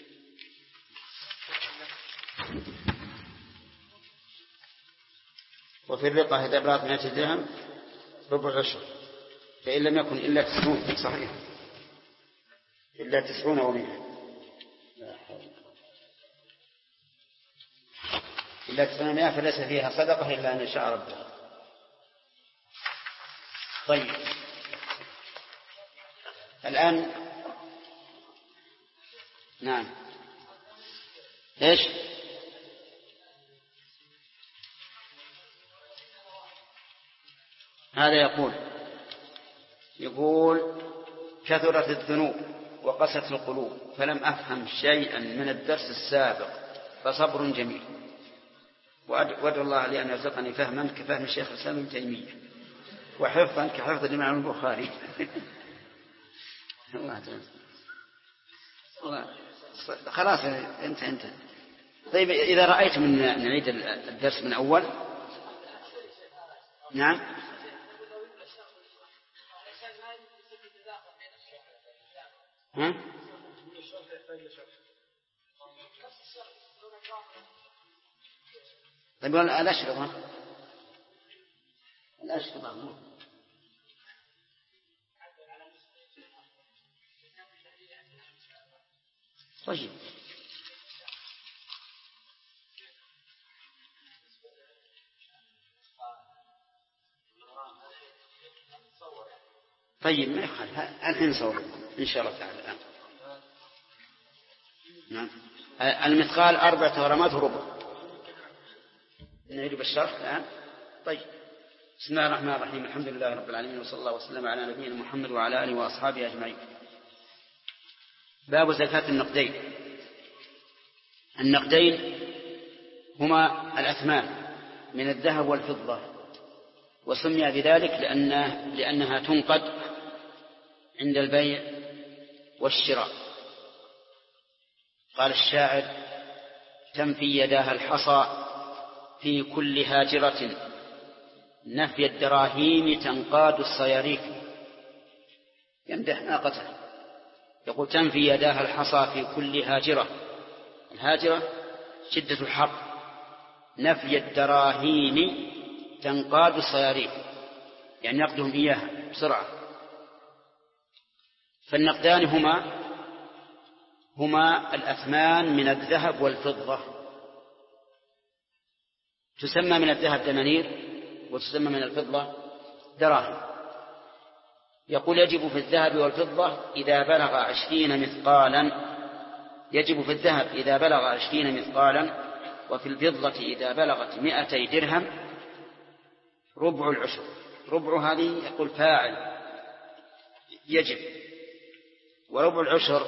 وفي الرقة إذا بلغت 100 درهم ربع عشر فإن لم يكن إلا 90 صحيح إلا 90 و100 إلا 900 فليس فيها صدقة إلا أن يشاء ربه. طيب الآن نعم إيش هذا يقول كثرت الذنوب وقست القلوب فلم أفهم شيئا من الدرس السابق فصبر جميل وأدعو الله لي أن يرزقني فهما كفهم الشيخ الإسلام ابن تيمية وحفظا كحفظ الإمام البخاري. الله خلاص انت طيب إذا رأيت من نعيد الدرس من أول نعم ها طيب الأشرطة طيب طيب ما يخالف الحين نصور إن شاء الله تعالى الآن. نعم المثقال 4 غرامات وربع نعيد بالشرح الآن. طيب بسم الله الرحمن الرحيم الحمد لله رب العالمين وصلى الله وسلم على نبينا محمد وعلى آله وأصحابه أجمعين. باب زكاة النقدين. النقدين هما الأثمان من الذهب والفضة وسمي بذلك لأنها تنقد عند البيع والشراء. قال الشاعر تنفي يداها الحصى في كل هاجرة نفي الدراهيم تنقاد الصياريف. يمدح ناقته يقول تنفي يداها الحصى في كل هاجرة. الهاجرة شدة الحر. نفي الدراهيم تنقاد الصياريف يعني نقدهم إياها بسرعة. فالنقدان هما هما الأثمان من الذهب والفضة، تسمى من الذهب دنانير وتسمى من الفضة دراهم. يقول يجب في الذهب والفضة إذا بلغ 20 مثقالا، يجب في الذهب إذا بلغ 20 مثقالا، وفي الفضة إذا بلغت 200 درهم ربع العشر. ربع هذه يقول فاعل يجب، وربع العشر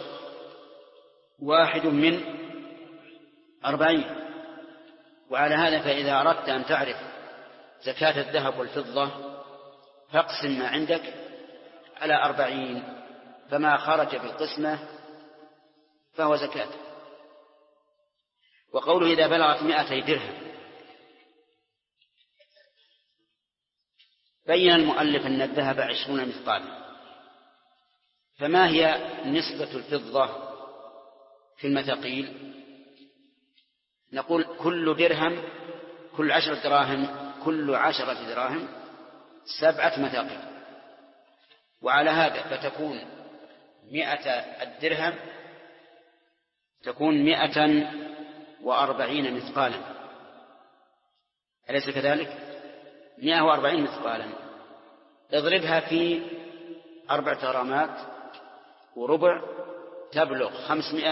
1 من 40. وعلى هذا فإذا أردت أن تعرف زكاة الذهب والفضة فاقسم ما عندك على 40، فما خرج في القسمة فهو زكاة. وقوله إذا بلغت 200 درهم، بين المؤلف أن الذهب 20 مثقالا، فما هي نسبة الفضة في المثاقيل؟ نقول كل درهم، كل 10 دراهم، كل 10 دراهم 7 مثاقيل. وعلى هذا فتكون 100 الدرهم تكون 140 مثقالا، أليس كذلك؟ 140 مثقالا، اضربها في 4 غرامات وربع تبلغ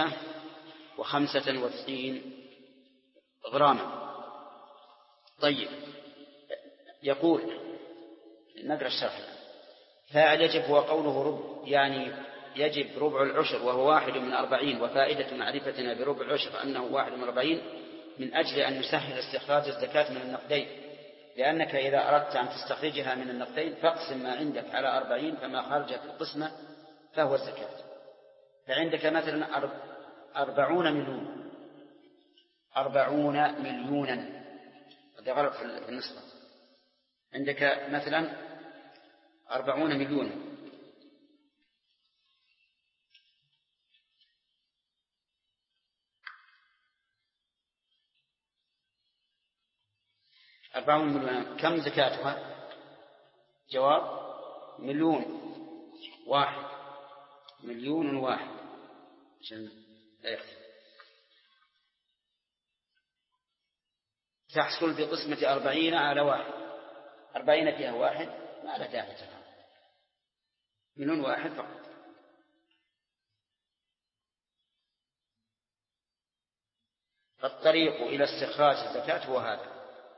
595 غراما. طيب، يقول نقرأ الشرح. فاعل يجب هو قوله ربع، يعني يجب ربع العشر وهو 1 من 40. وفائدة معرفتنا بربع العشر أنه 1 من 40 من أجل أن يسهل استخراج الزكاة من النقدين، لأنك إذا أردت أن تستخرجها من النقدين فاقسم ما عندك على 40، فما خرج في القسمة فهو الزكاة. فعندك مثلا 40 مليون، 40 مليونا، هذا غلط في النسبة. عندك مثلا 40 مليونا، 40 مليون، كم زكاتها؟ جواب: 1,000,000. 1,000,001 عشان لا يختلف. تحصل بقسمة 40 على 1، 40 فيها 1 ما لا داعي لها، 1,000,001 فقط. فالطريق إلى استخراج الزكاة هو هذا.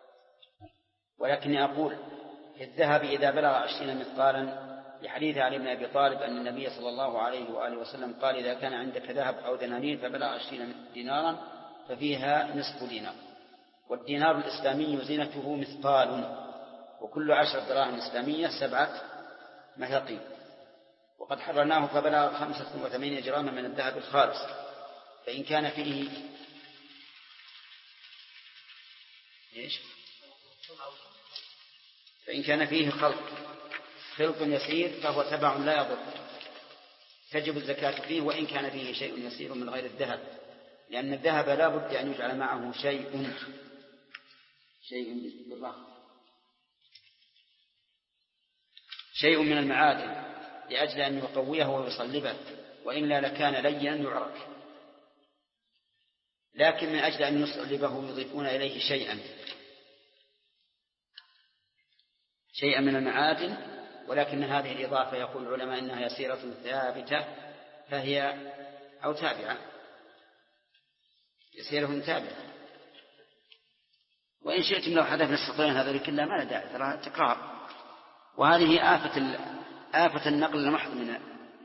ولكني أقول في الذهب إذا بلغ 20 مثقالا لحديث علي بن أبي طالب أن النبي صلى الله عليه وآله وسلم قال: إذا كان عندك ذهب أو دنانير فبلغ 20 دينارا ففيها نصف دينار. والدينار الإسلامي زينته مثقال، وكل 10 دراهم إسلامية 7 مثاقيل. وقد حررناه فبلغ 85 جراما من الذهب الخالص. فإن كان فيه خلط يسير فهو تبع لا يضر، تجب الزكاة فيه وإن كان فيه شيء يسير من غير الذهب، لأن الذهب لا بد أن يجعل معه شيء من المعادن لأجل أن يقويه ويصلبه، وإلا لكان لينا يعرك. لكن من أجل أن يصلبه يضيفون إليه شيئا من المعادن، ولكن هذه الإضافة يقول العلماء إنها يسيرة ثابتة فهي أو تابعة، يسيرة ثابتة. وإن شئتم لو حذفنا السطرين هذا كله ما لا داعي، ترى تكرار. وهذه آفة النقل المحض من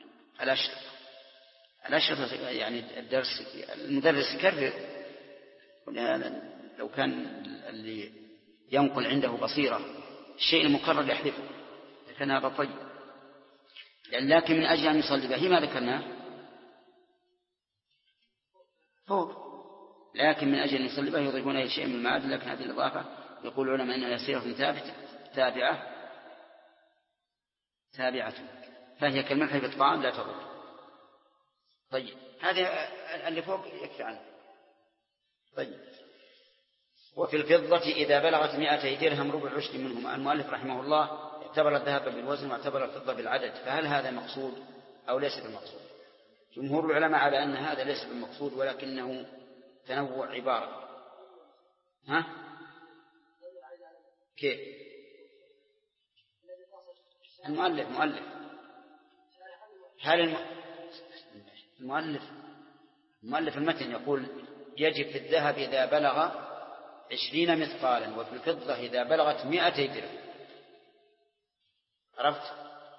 الأشرطة، يعني المدرس يكرر. لو كان اللي ينقل عنده بصيرة الشيء المكرر يحذفه، كان هذا طيب. لكن من أجل أن يصلي به ما ذكرناه فوق، لكن من أجل أن يصلي به يضيفون أي شيء من المعادن. لكن هذه الإضافة يقول العلماء أنها يسيرة ثابتة تابعة، فهي كالملح في الطعام لا تضر. طيب، هذه اللي فوق يكفي عنه. طيب، وفي الفضة إذا بلغت 200 درهم ربع عشر منهما. المؤلف رحمه الله اعتبر الذهب بالوزن واعتبر الفضة بالعدد، فهل هذا مقصود أو ليس بالمقصود؟ جمهور العلماء على أن هذا ليس بالمقصود ولكنه تنوع عبارة. ها؟ كيف؟ المؤلف هل المؤلف المتن يقول يجب في الذهب إذا بلغ 20 مثقالا وفي الفضة إذا بلغت 200 درهم. عرفت؟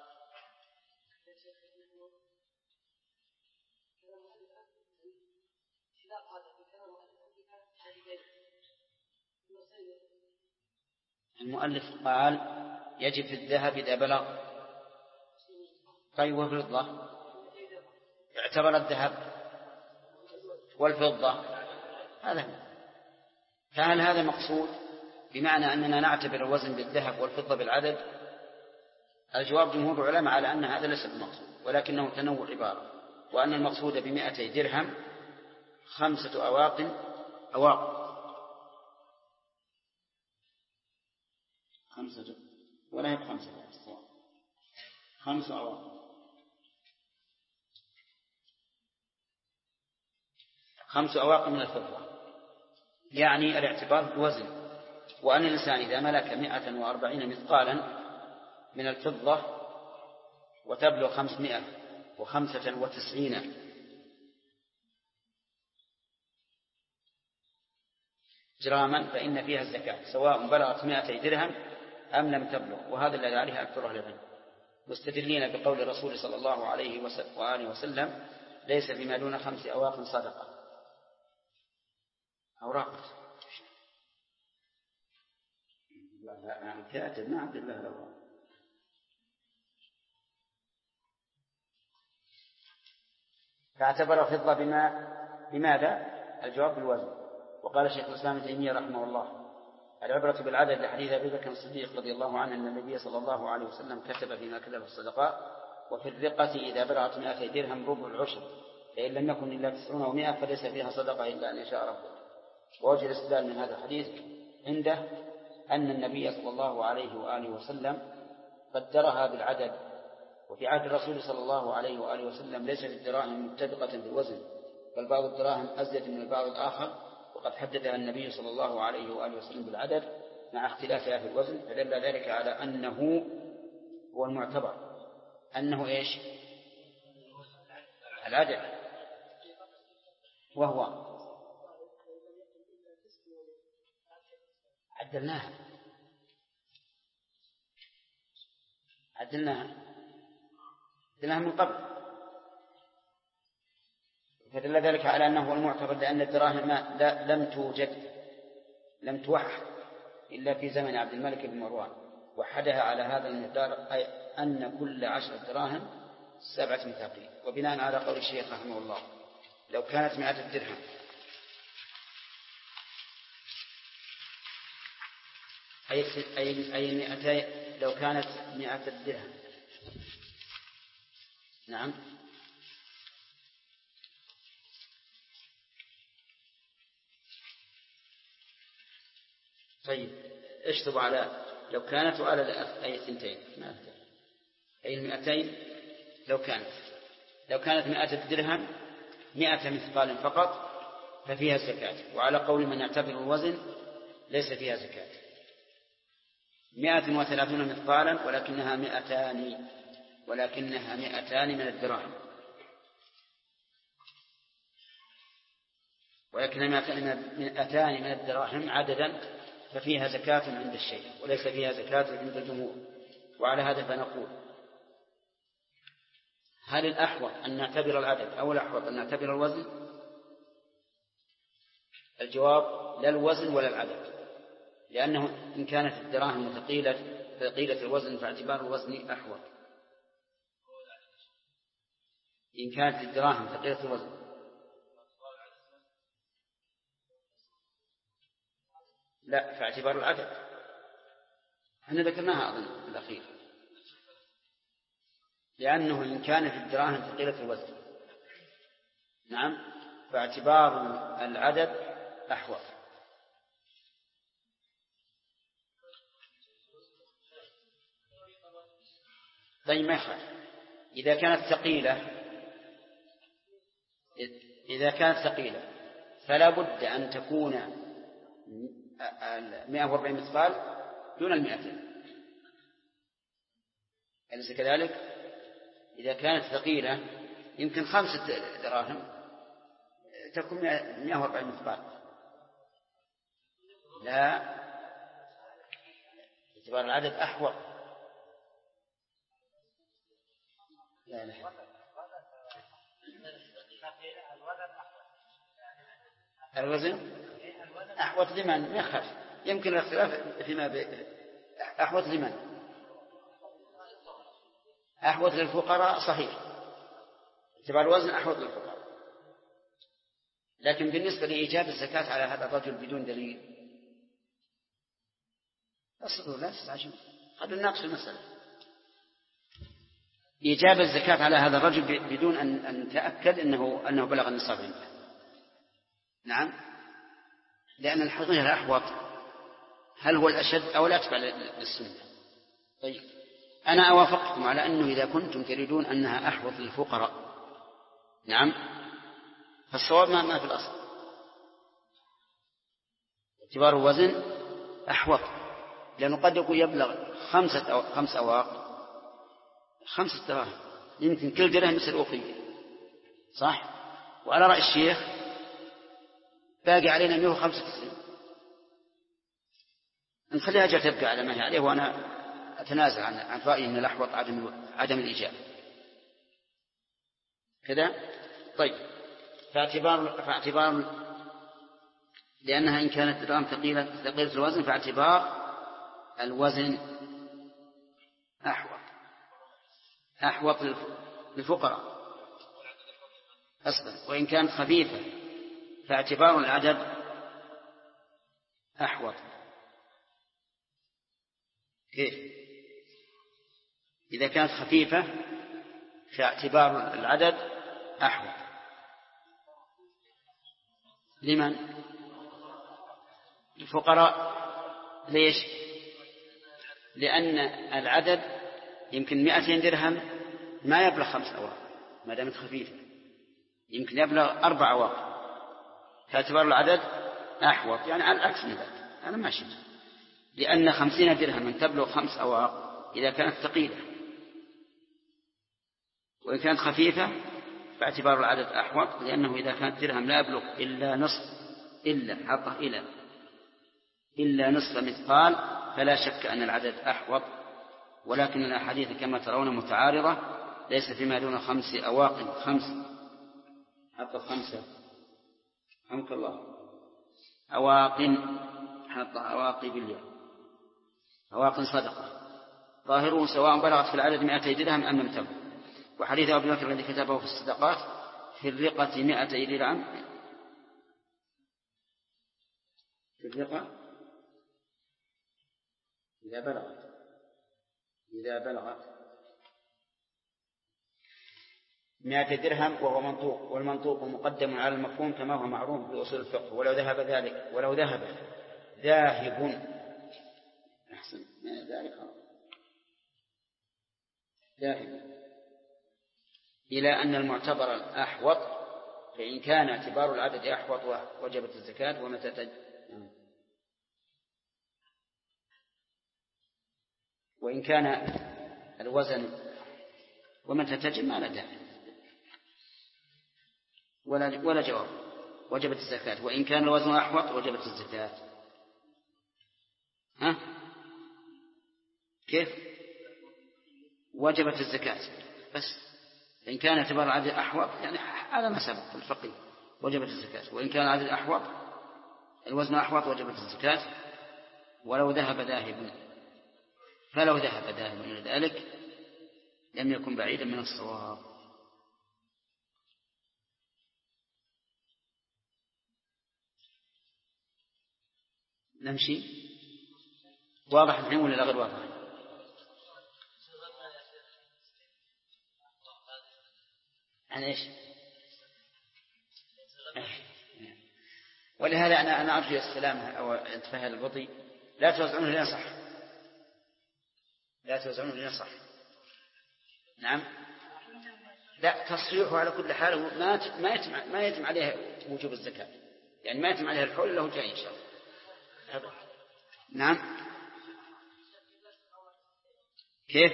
المؤلف قال يجب في الذهب إذا بلغ. طيب وفي الفضة اعتبر الذهب والفضة هذا هو. فهل هذا مقصود بمعنى أننا نعتبر الوزن بالذهب والفضة بالعدد؟ الجواب جمهور العلماء على أن هذا ليس المقصود ولكنه تنوع عبارة، وأن المقصود ب200 درهم 5 أواق 5 ولا هي 5 أواق 5 أواق من الفضة، يعني الاعتبار بالوزن. وأن الإنسان إذا ملك 140 مثقالا من الفضة وتبلغ 595 جراما فإن فيها الزكاة سواء بلغت 200 درهم أم لم تبلغ، وهذا الذي عليه أكثر أهل العلم، مستدلين بقول الرسول صلى الله عليه وآله وسلم ليس بما دون 5 أواق صدقة. أوراق لا كاتب ما عبد الله الأوراق. فاعتبر الفضة بماذا؟ الجواب بالوزن. وقال شيخ الإسلام ابن تيمية رحمه الله العبرة بالعدد لحديث أبي بكر الصديق رضي الله عنه أن النبي صلى الله عليه وسلم كتب فيما كتب الصدقات وفي الرقة إذا بلغت 200 درهم ربع العشر، فإن لم يكن إلا 90 و100 فليس فيها صدقة إلا أن يشاء ربك. ووجه الاستدلال من هذا الحديث عنده أن النبي صلى الله عليه وآله وسلم قدرها بالعدد، وفي عهد الرسول صلى الله عليه وآله وسلم ليس الدراهم متفقة بالوزن، بل بعض الدراهم أزيد من البعض الآخر، وقد حددها النبي صلى الله عليه وآله وسلم بالعدد مع اختلافها في الوزن، فدل ذلك على أنه هو المعتبر أنه إيش؟ العدد، وهو عدلناها من قبل، فدل ذلك على أنه هو المعتبر، لأن الدراهم لم توحد إلا في زمن عبد الملك بن مروان، وحدها على هذا المقدار، أي أن كل 10 دراهم 7 مثاقيل. وبناء على قول الشيخ رحمه الله لو كانت 100 درهم أي 200 لو كانت 100 درهم. نعم. طيب اشطب على لو كانت وعلى أي 2 أي 200 لو كانت 100 درهم 100 مثقال فقط ففيها الزكاة، وعلى قول من يعتبر الوزن ليس فيها زكاة. 130 مثقالا ولكنها 200 من الدراهم، ولكنها 200 من الدراهم عددا، ففيها زكاة عند الشيخ وليس فيها زكاة عند الجمهور. وعلى هذا فنقول هل الأحوط أن نعتبر العدد أو الأحوط أن نعتبر الوزن؟ الجواب لا الوزن ولا العدد، لأنه إن كانت الدراهم ثقيلة الوزن فاعتبار الوزن أحوط. إن كانت الدراهم ثقيلة الوزن لا فاعتبار العدد، احنا ذكرناها أظن في الأخير، لأنه إن كانت الدراهم ثقيلة الوزن نعم فاعتبار العدد أحوط. طيب ما يخالف إذا كانت ثقيلة إذا كانت ثقيلة فلا بد أن تكون 140 مثقال دون 200. أليس كذلك؟ إذا كانت ثقيلة يمكن 5 دراهم تكون 140 مثقال. لا، اعتبار العدد أحوط. لا لا، الوزن أحوط لمن؟ يخاف يمكن الاختلاف فيما أحوط لمن؟ أحوط للفقراء صحيح، اعتبار الوزن أحوط للفقراء، لكن بالنسبة لإيجاب الزكاة على هذا الرجل بدون دليل أصبروا لا تستعجلوا، قد نناقش المسألة. إيجاب الزكاة على هذا الرجل بدون أن نتأكد أنه بلغ النصاب عنده. نعم، لأن الحقيقة الأحوط هل هو الأشد أو الأتبع للسنة؟ طيب، أنا أوافقكم على أنه إذا كنتم تريدون أنها أحوط للفقراء، نعم، فالصواب ما في الأصل اعتبار الوزن أحوط، لأنه قد يكون يبلغ 5 أواق 5 دراهم، يمكن كل درهم يصير أوقية، صح؟ وعلى رأي الشيخ باقي علينا 195، نخليها أجل تبقى على ما هي عليه، وأنا أتنازل عن رأيي أن الأحوط عدم الإيجاب كذا. طيب، فاعتبار لأنها إن كانت درهم ثقيلة الوزن فاعتبار الوزن أحوط للفقراء أصلا، وإن كانت خفيفة فاعتبار العدد أحوط. كيف؟ إذا كانت خفيفة فاعتبار العدد أحوط لمن؟ الفقراء. ليش؟ لأن العدد يمكن 200 درهم ما يبلغ 5 أواق ما دامت خفيفة، يمكن يبلغ 4 أواق، فاعتبار العدد أحوط، يعني على العكس من ذلك. أنا ماشي، لأن 50 درهم تبلغ 5 أواق إذا كانت ثقيلة، وإن كانت خفيفة فاعتبار العدد أحوط، لأنه إذا كانت درهم لا يبلغ إلا نصف مثقال فلا شك أن العدد أحوط. ولكن الأحاديث كما ترون متعارضة، ليس فيما دون 5 أواق 5 حتى 5 حمك الله أواق حتى أواقي بالله أواق صدقة ظاهره سواء بلغت في العدد 200 درهم أم لم تبلغ. وحديث أبي بكر الذي كتبه في الصدقات في الرقة 200 درهم، في الرقة إذا بلغت 100 درهم وهو منطوق، والمنطوق مقدم على المفهوم كما هو معروف في أصول الفقه. ولو ذهب ذاهب أحسن من ذلك ذاهب إلى أن المعتبر الأحوط، فإن كان اعتبار العدد أحوط وجبت الزكاة. وإن كان الوزن ومتى تجب ما لا داعي ولا جواب، وجبت الزكاة. وإن كان الوزن أحوط وجبت الزكاة. كيف؟ وجبت الزكاة بس. إن كان اعتبار العدد أحوط يعني على ما سبق الفقيه وجبت الزكاة، وإن كان العدد أحوط الوزن أحوط وجبت الزكاة. ولو ذهب ذاهب، فلو ذهب ذاهب إلى ذلك لم يكن بعيدا من الصواب. نمشي واضح الحين ولا غير واضح؟ عن ايش؟ ولهذا أنا أرجو السلام أو انتفاء البطيء. لا توزعونه لينصح، لا توزعونه لينصح. نعم لا، تصحيحه على كل حال ما يتم عليها وجوب الزكاة، يعني ما يتم عليها الحول له جاي إن شاء الله. نعم. كيف؟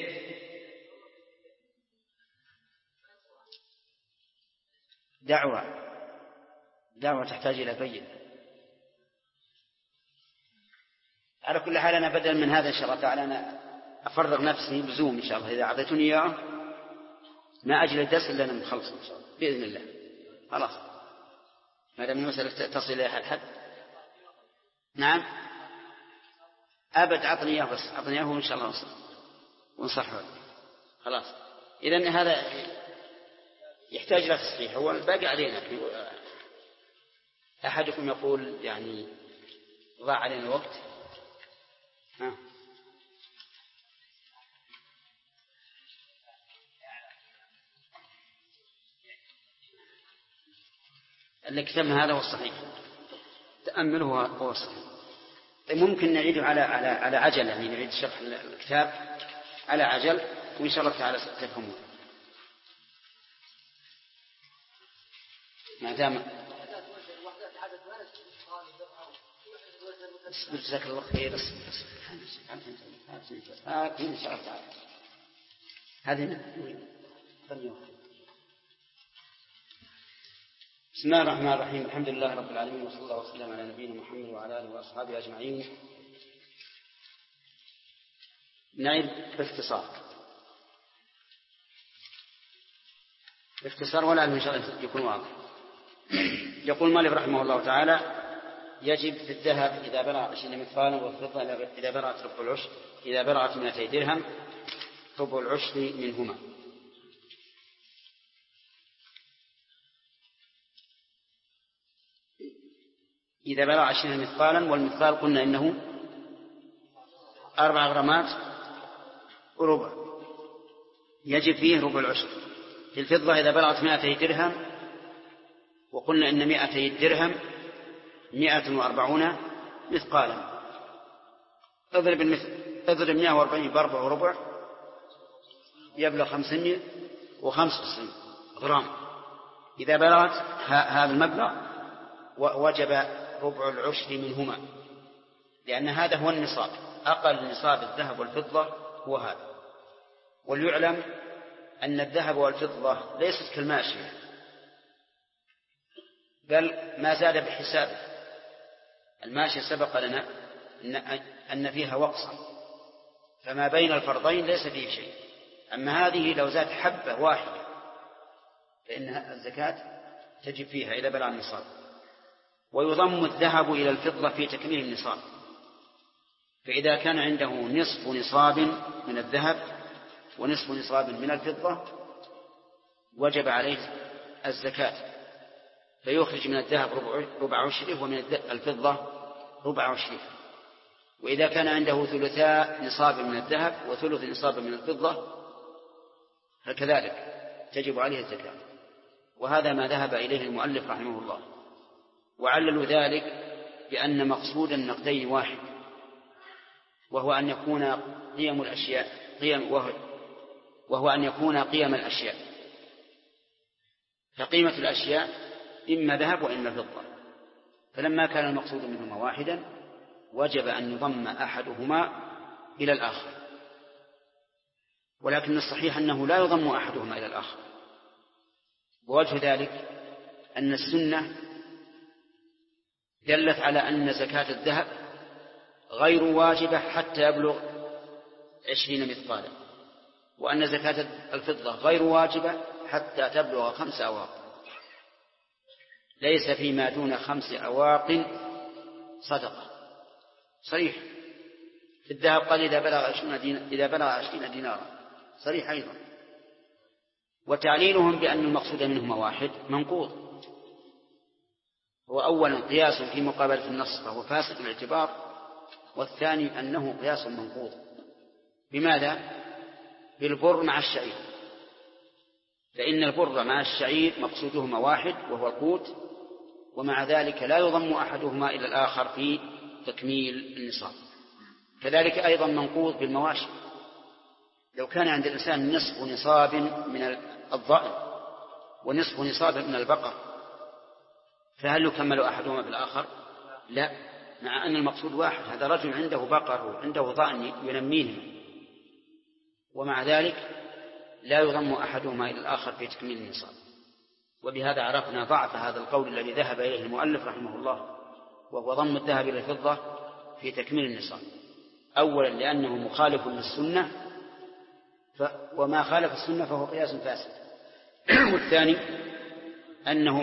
دعوة تحتاج إلى بينة. على كل حال أنا بدل من هذا إن شاء الله تعالى أنا أفرغ نفسي بزوم إن شاء الله، إذا أعطيتني إياه ما أجل الدرس إلا أنا مخلص إن شاء الله بإذن الله. خلاص ما دام المسألة تصل إلى الحد. نعم أبد، أعطني إياه بس، أعطني إياه وإن شاء الله ونصحه. خلاص إذن هذا يحتاج إلى تصحيح، هو الباقي علينا. أحدكم يقول يعني ضاع علينا الوقت. اللي كتبنا هذا هو الصحيح، تأمله هو الصحيح. ممكن نعيده على عجل، يعني نعيد شرح الكتاب على عجل وإن شاء الله تعالى تفهمون. ما دام جزاك الله خير. بس إن شاء الله تعالى هذه. بسم الله الرحمن الرحيم. الحمد لله رب العالمين، وصلى الله وسلم على نبينا محمد وعلى آله وأصحابه أجمعين. نعيد باختصار ولا إن شاء الله يكون واضح. يقول مالك رحمه الله تعالى: يجب في الذهب إذا بلغ 20 مثقالا، والفضة إذا بلغت ربع العشر، إذا بلغت 200 درهم ربع العشر منهما. إذا بلغ 20 مثقالا، والمثقال قلنا إنه 4 غرامات وربع، يجب فيه ربع العشر. في الفضة إذا بلغت 200 درهم، وقلنا إن 200 درهم 140 مثقالا. اضرب 140 بأربع وربع يبلغ 595 غرام. إذا بلغت هذا المبلغ وجب ربع العشر منهما، لأن هذا هو النصاب، أقل نصاب الذهب والفضة هو هذا. وليعلم أن الذهب والفضة ليست كالماشية، بل ما زاد بحسابه. الماشية سبق لنا أن فيها وقصا، فما بين الفرضين ليس فيه شيء. أما هذه لو زاد حبة واحدة فإن الزكاة تجب فيها إذا بلغ النصاب. ويضم الذهب إلى الفضة في تكميل النصاب، فإذا كان عنده نصف نصاب من الذهب ونصف نصاب من الفضة وجب عليه الزكاة، فيخرج من الذهب ربع عشره ومن الفضة ربع عشره. وإذا كان عنده ثلثاء نصاب من الذهب وثلث نصاب من الفضة فكذلك تجب عليه الزكاة. وهذا ما ذهب إليه المؤلف رحمه الله، وعللوا ذلك بأن مقصود النقدين واحد، وهو أن يكون قيم الأشياء قيم الأشياء، فقيمة الأشياء إما ذهب وإما فضة. فلما كان المقصود منهما واحدا وجب أن يضم أحدهما إلى الآخر، ولكن الصحيح أنه لا يضم أحدهما إلى الآخر. ووجه ذلك أن السنة دلت على أن زكاة الذهب غير واجبة حتى يبلغ 20 مثقالا، وأن زكاة الفضة غير واجبة حتى تبلغ 5 أواق. ليس فيما دون 5 أواق صدقة، صريح. في الذهب قال إذا بلغ 20 دينارا، صريح أيضا. وتعليلهم بأن المقصود منهما واحد منقوض. هو أولا قياس في مقابلة النص فهو فاسد الاعتبار، والثاني أنه قياس منقوض. بماذا؟ بالبر مع الشعير، فإن البر مع الشعير مقصودهما واحد وهو القوت، ومع ذلك لا يضم أحدهما إلى الآخر في تكميل النصاب. كذلك أيضا منقوض بالمواشي. لو كان عند الإنسان نصف نصاب من الضأن ونصف نصابا من البقر، فهل يكمل أحدهما بالآخر؟ لا، مع أن المقصود واحد. هذا رجل عنده بقر وعنده ضأن ينميهم، ومع ذلك لا يضم أحدهما إلى الآخر في تكميل النصاب. وبهذا عرفنا ضعف هذا القول الذي ذهب إليه المؤلف رحمه الله، وهو ضم الذهب إلى الفضة في تكميل النصاب. أولا لأنه مخالف للسنة، وما خالف السنة فهو قياس فاسد. والثاني أنه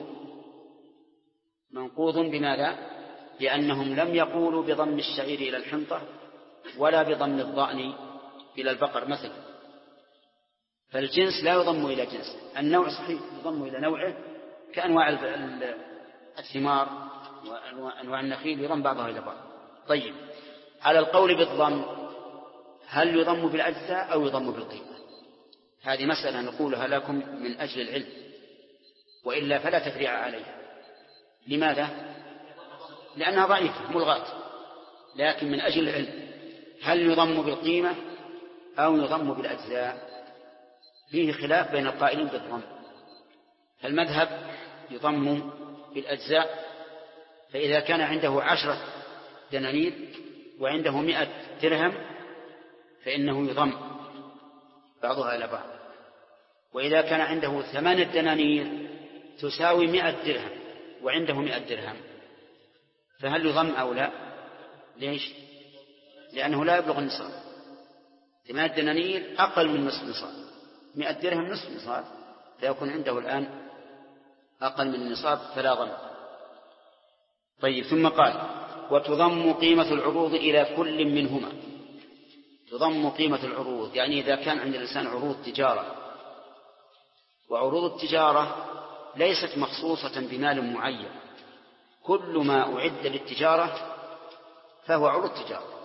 منقوض بماذا؟ لأنهم لم يقولوا بضم الشعير إلى الحنطة ولا بضم الضأن إلى البقر مثلا، فالجنس لا يضم إلى جنس. النوع صحيح يضم إلى نوعه، كأنواع الثمار وأنواع النخيل يضم بعضها إلى بعض. طيب، على القول بالضم هل يضم بالأجزاء أو يضم بالقيمة؟ هذه مسألة نقولها لكم من أجل العلم، وإلا فلا تفريع عليها. لماذا؟ لأنها ضعيفة ملغاة، لكن من أجل العلم هل يضم بالقيمة أو يضم بالأجزاء؟ فيه خلاف بين القائلين بالضم. فالمذهب يضم بالأجزاء، فإذا كان عنده 10 دنانير وعنده 100 درهم فإنه يضم بعضها إلى بعض. وإذا كان عنده 8 دنانير تساوي 100 درهم وعنده 100 درهم فهل يضم أو لا؟ ليش؟ لأنه لا يبلغ النصاب. 8 دنانير أقل من نصف نصاب، 100 درهم نصف نصاب، فيكون عنده الآن أقل من النصاب فلا ضم. طيب، ثم قال: وتضم قيمة العروض إلى كل منهما. تضم قيمة العروض يعني إذا كان عند الإنسان عروض تجارة، وعروض التجارة ليست مخصوصة بمال معين، كل ما أعد للتجارة فهو عروض تجارة،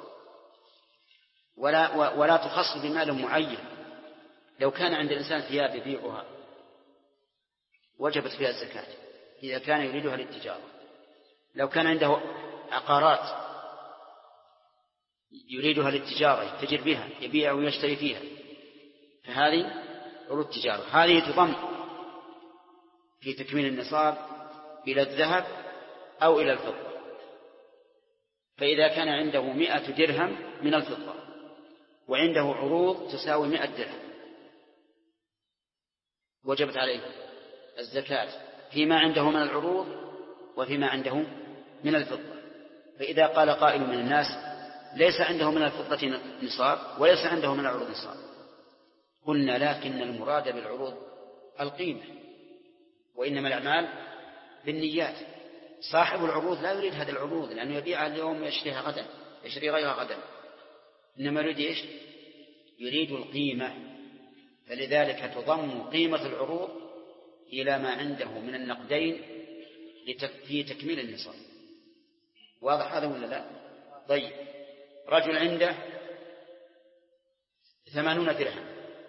ولا تخص بمال معين. لو كان عند الإنسان ثياب يبيعها وجبت فيها الزكاة إذا كان يريدها للتجارة. لو كان عنده عقارات يريدها للتجارة يتجر بها يبيع ويشتري فيها فهذه عروض تجارة. هذه تضم في تكميل النصاب إلى الذهب أو إلى الفضة. فإذا كان عنده 100 درهم من الفضة وعنده عروض تساوي 100 درهم وجبت عليه الزكاة فيما عنده من العروض وفيما عنده من الفضة. فإذا قال قائل من الناس: ليس عنده من الفضة نصاب وليس عنده من العروض نصاب، قلنا: لكن المراد بالعروض القيمة، وإنما الأعمال بالنيات. صاحب العروض لا يريد هذه العروض لأنه يبيعها اليوم ويشتريها غدا، يشتري غيرها غدا، إنما يريد إيش؟ يريد القيمة. فلذلك تضم قيمة العروض إلى ما عنده من النقدين في تكميل النصاب. واضح هذا ولا لا؟ طيب، رجل عنده 80 درهم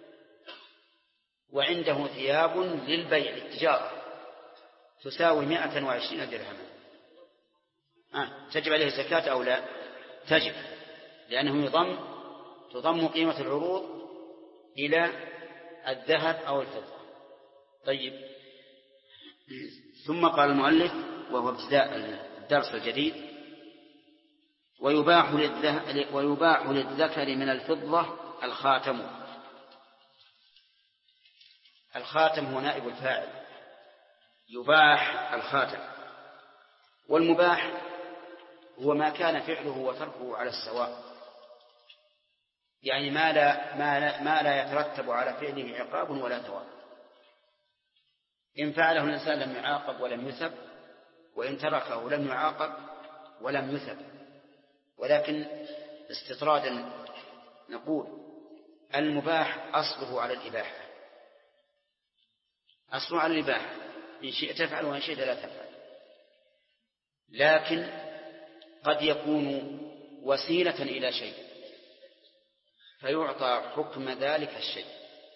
وعنده ثياب للبيع للتجارة تساوي 120 درهما، تجب عليه الزكاة أو لا؟ تجب، لأنه تضم قيمة العروض إلى الذهب أو الفضة. طيب، ثم قال المؤلف وهو ابتداء الدرس الجديد: ويباح للذكر من الفضة الخاتم. الخاتم هو نائب الفاعل، يباح الخاتم. والمباح هو ما كان فعله وتركه على السواء، يعني ما لا يترتب على فعله عقاب ولا ثواب. إن فعله الإنسان لم يعاقب ولم يثب، وإن تركه لم يعاقب ولم يثب. ولكن استطرادا نقول: المباح أصله على الإباحة، أصله على الإباحة، إن شئت تفعل وإن شئت لا تفعل. لكن قد يكون وسيلة إلى شيء فيعطى حكم ذلك الشيء،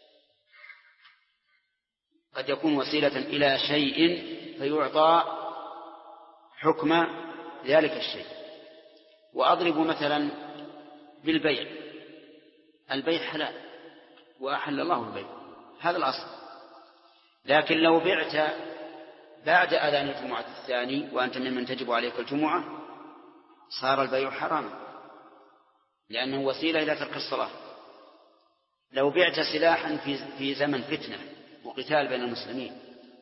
قد يكون وسيلة إلى شيء فيعطى حكم ذلك الشيء. وأضرب مثلا بالبيع، البيع حلال وأحل الله البيع، هذا الأصل. لكن لو بعت بعد أذان الجمعة الثاني وأنت ممن تجب عليك الجمعة صار البيع حراما، لأنه وسيلة إلى ترك الصلاة. لو بعت سلاحا في زمن فتنة وقتال بين المسلمين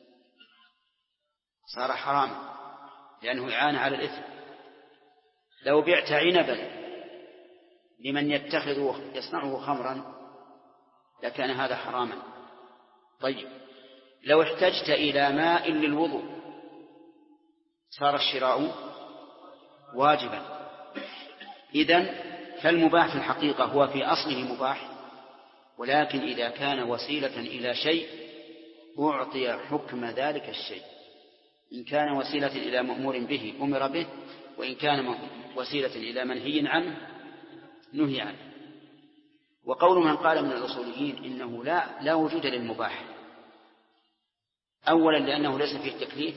صار حراما، لأنه إعانة على الإثم. لو بعت عنبا لمن يصنعه خمرا لكان هذا حراما. طيب، لو احتجت إلى ماء للوضوء صار الشراء واجبا. إذن فالمباح في الحقيقة هو في أصله مباح، ولكن إذا كان وسيلة إلى شيء أعطي حكم ذلك الشيء. إن كان وسيلة إلى مأمور به أمر به، وإن كان وسيلة إلى منهي عنه نهي عنه. وقول من قال من الأصوليين إنه لا وجود للمباح، أولا لأنه ليس فيه تكليف،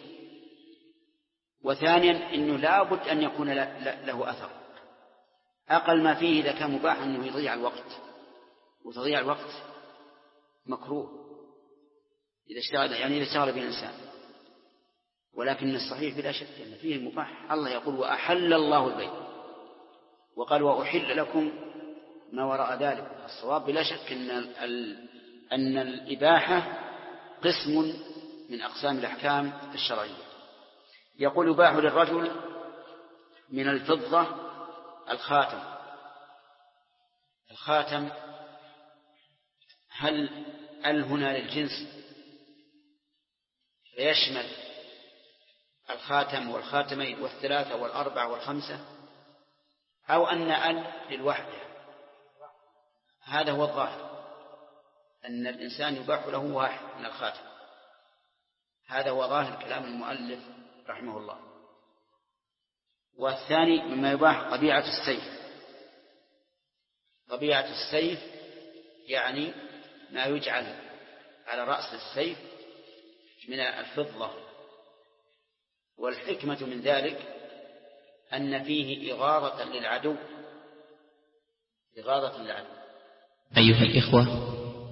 وثانيا إنه لا بد أن يكون له أثر. أقل ما فيه إذا كان مباح أنه يضيع الوقت، وتضيع الوقت مكروه إذا اشتغل به الإنسان. ولكن الصحيح بلا شك أن فيه المباح. الله يقول وأحل الله البيع، وقال وأحل لكم ما وراء ذلك. الصواب بلا شك أن الإباحة قسم من أقسام الأحكام الشرعية. يقول يباح للرجل من الفضة الخاتم هل هنا للجنس فيشمل الخاتم والخاتمين والثلاثة والأربعة والخمسة، أو أن للوحدة؟ هذا هو الظاهر، أن الإنسان يباح له واحد من الخاتم. هذا هو ظاهر كلام المؤلف رحمه الله. والثاني مما يباح طبيعة السيف يعني ما يجعل على رأس السيف من الفضة. والحكمة من ذلك أن فيه إغاظة للعدو. أيها الإخوة،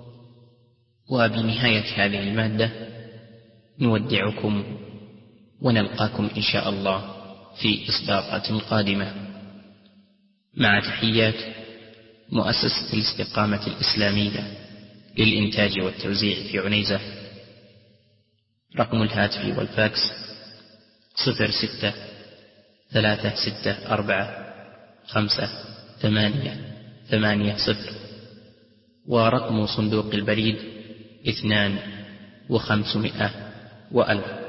وبنهاية هذه المادة نودعكم ونلقاكم إن شاء الله في إصدارات قادمة، مع تحيات مؤسسة الاستقامة الإسلامية للإنتاج والتوزيع في عنيزة. رقم الهاتف والفاكس 06-3645-880، ورقم صندوق البريد 2500 و1000.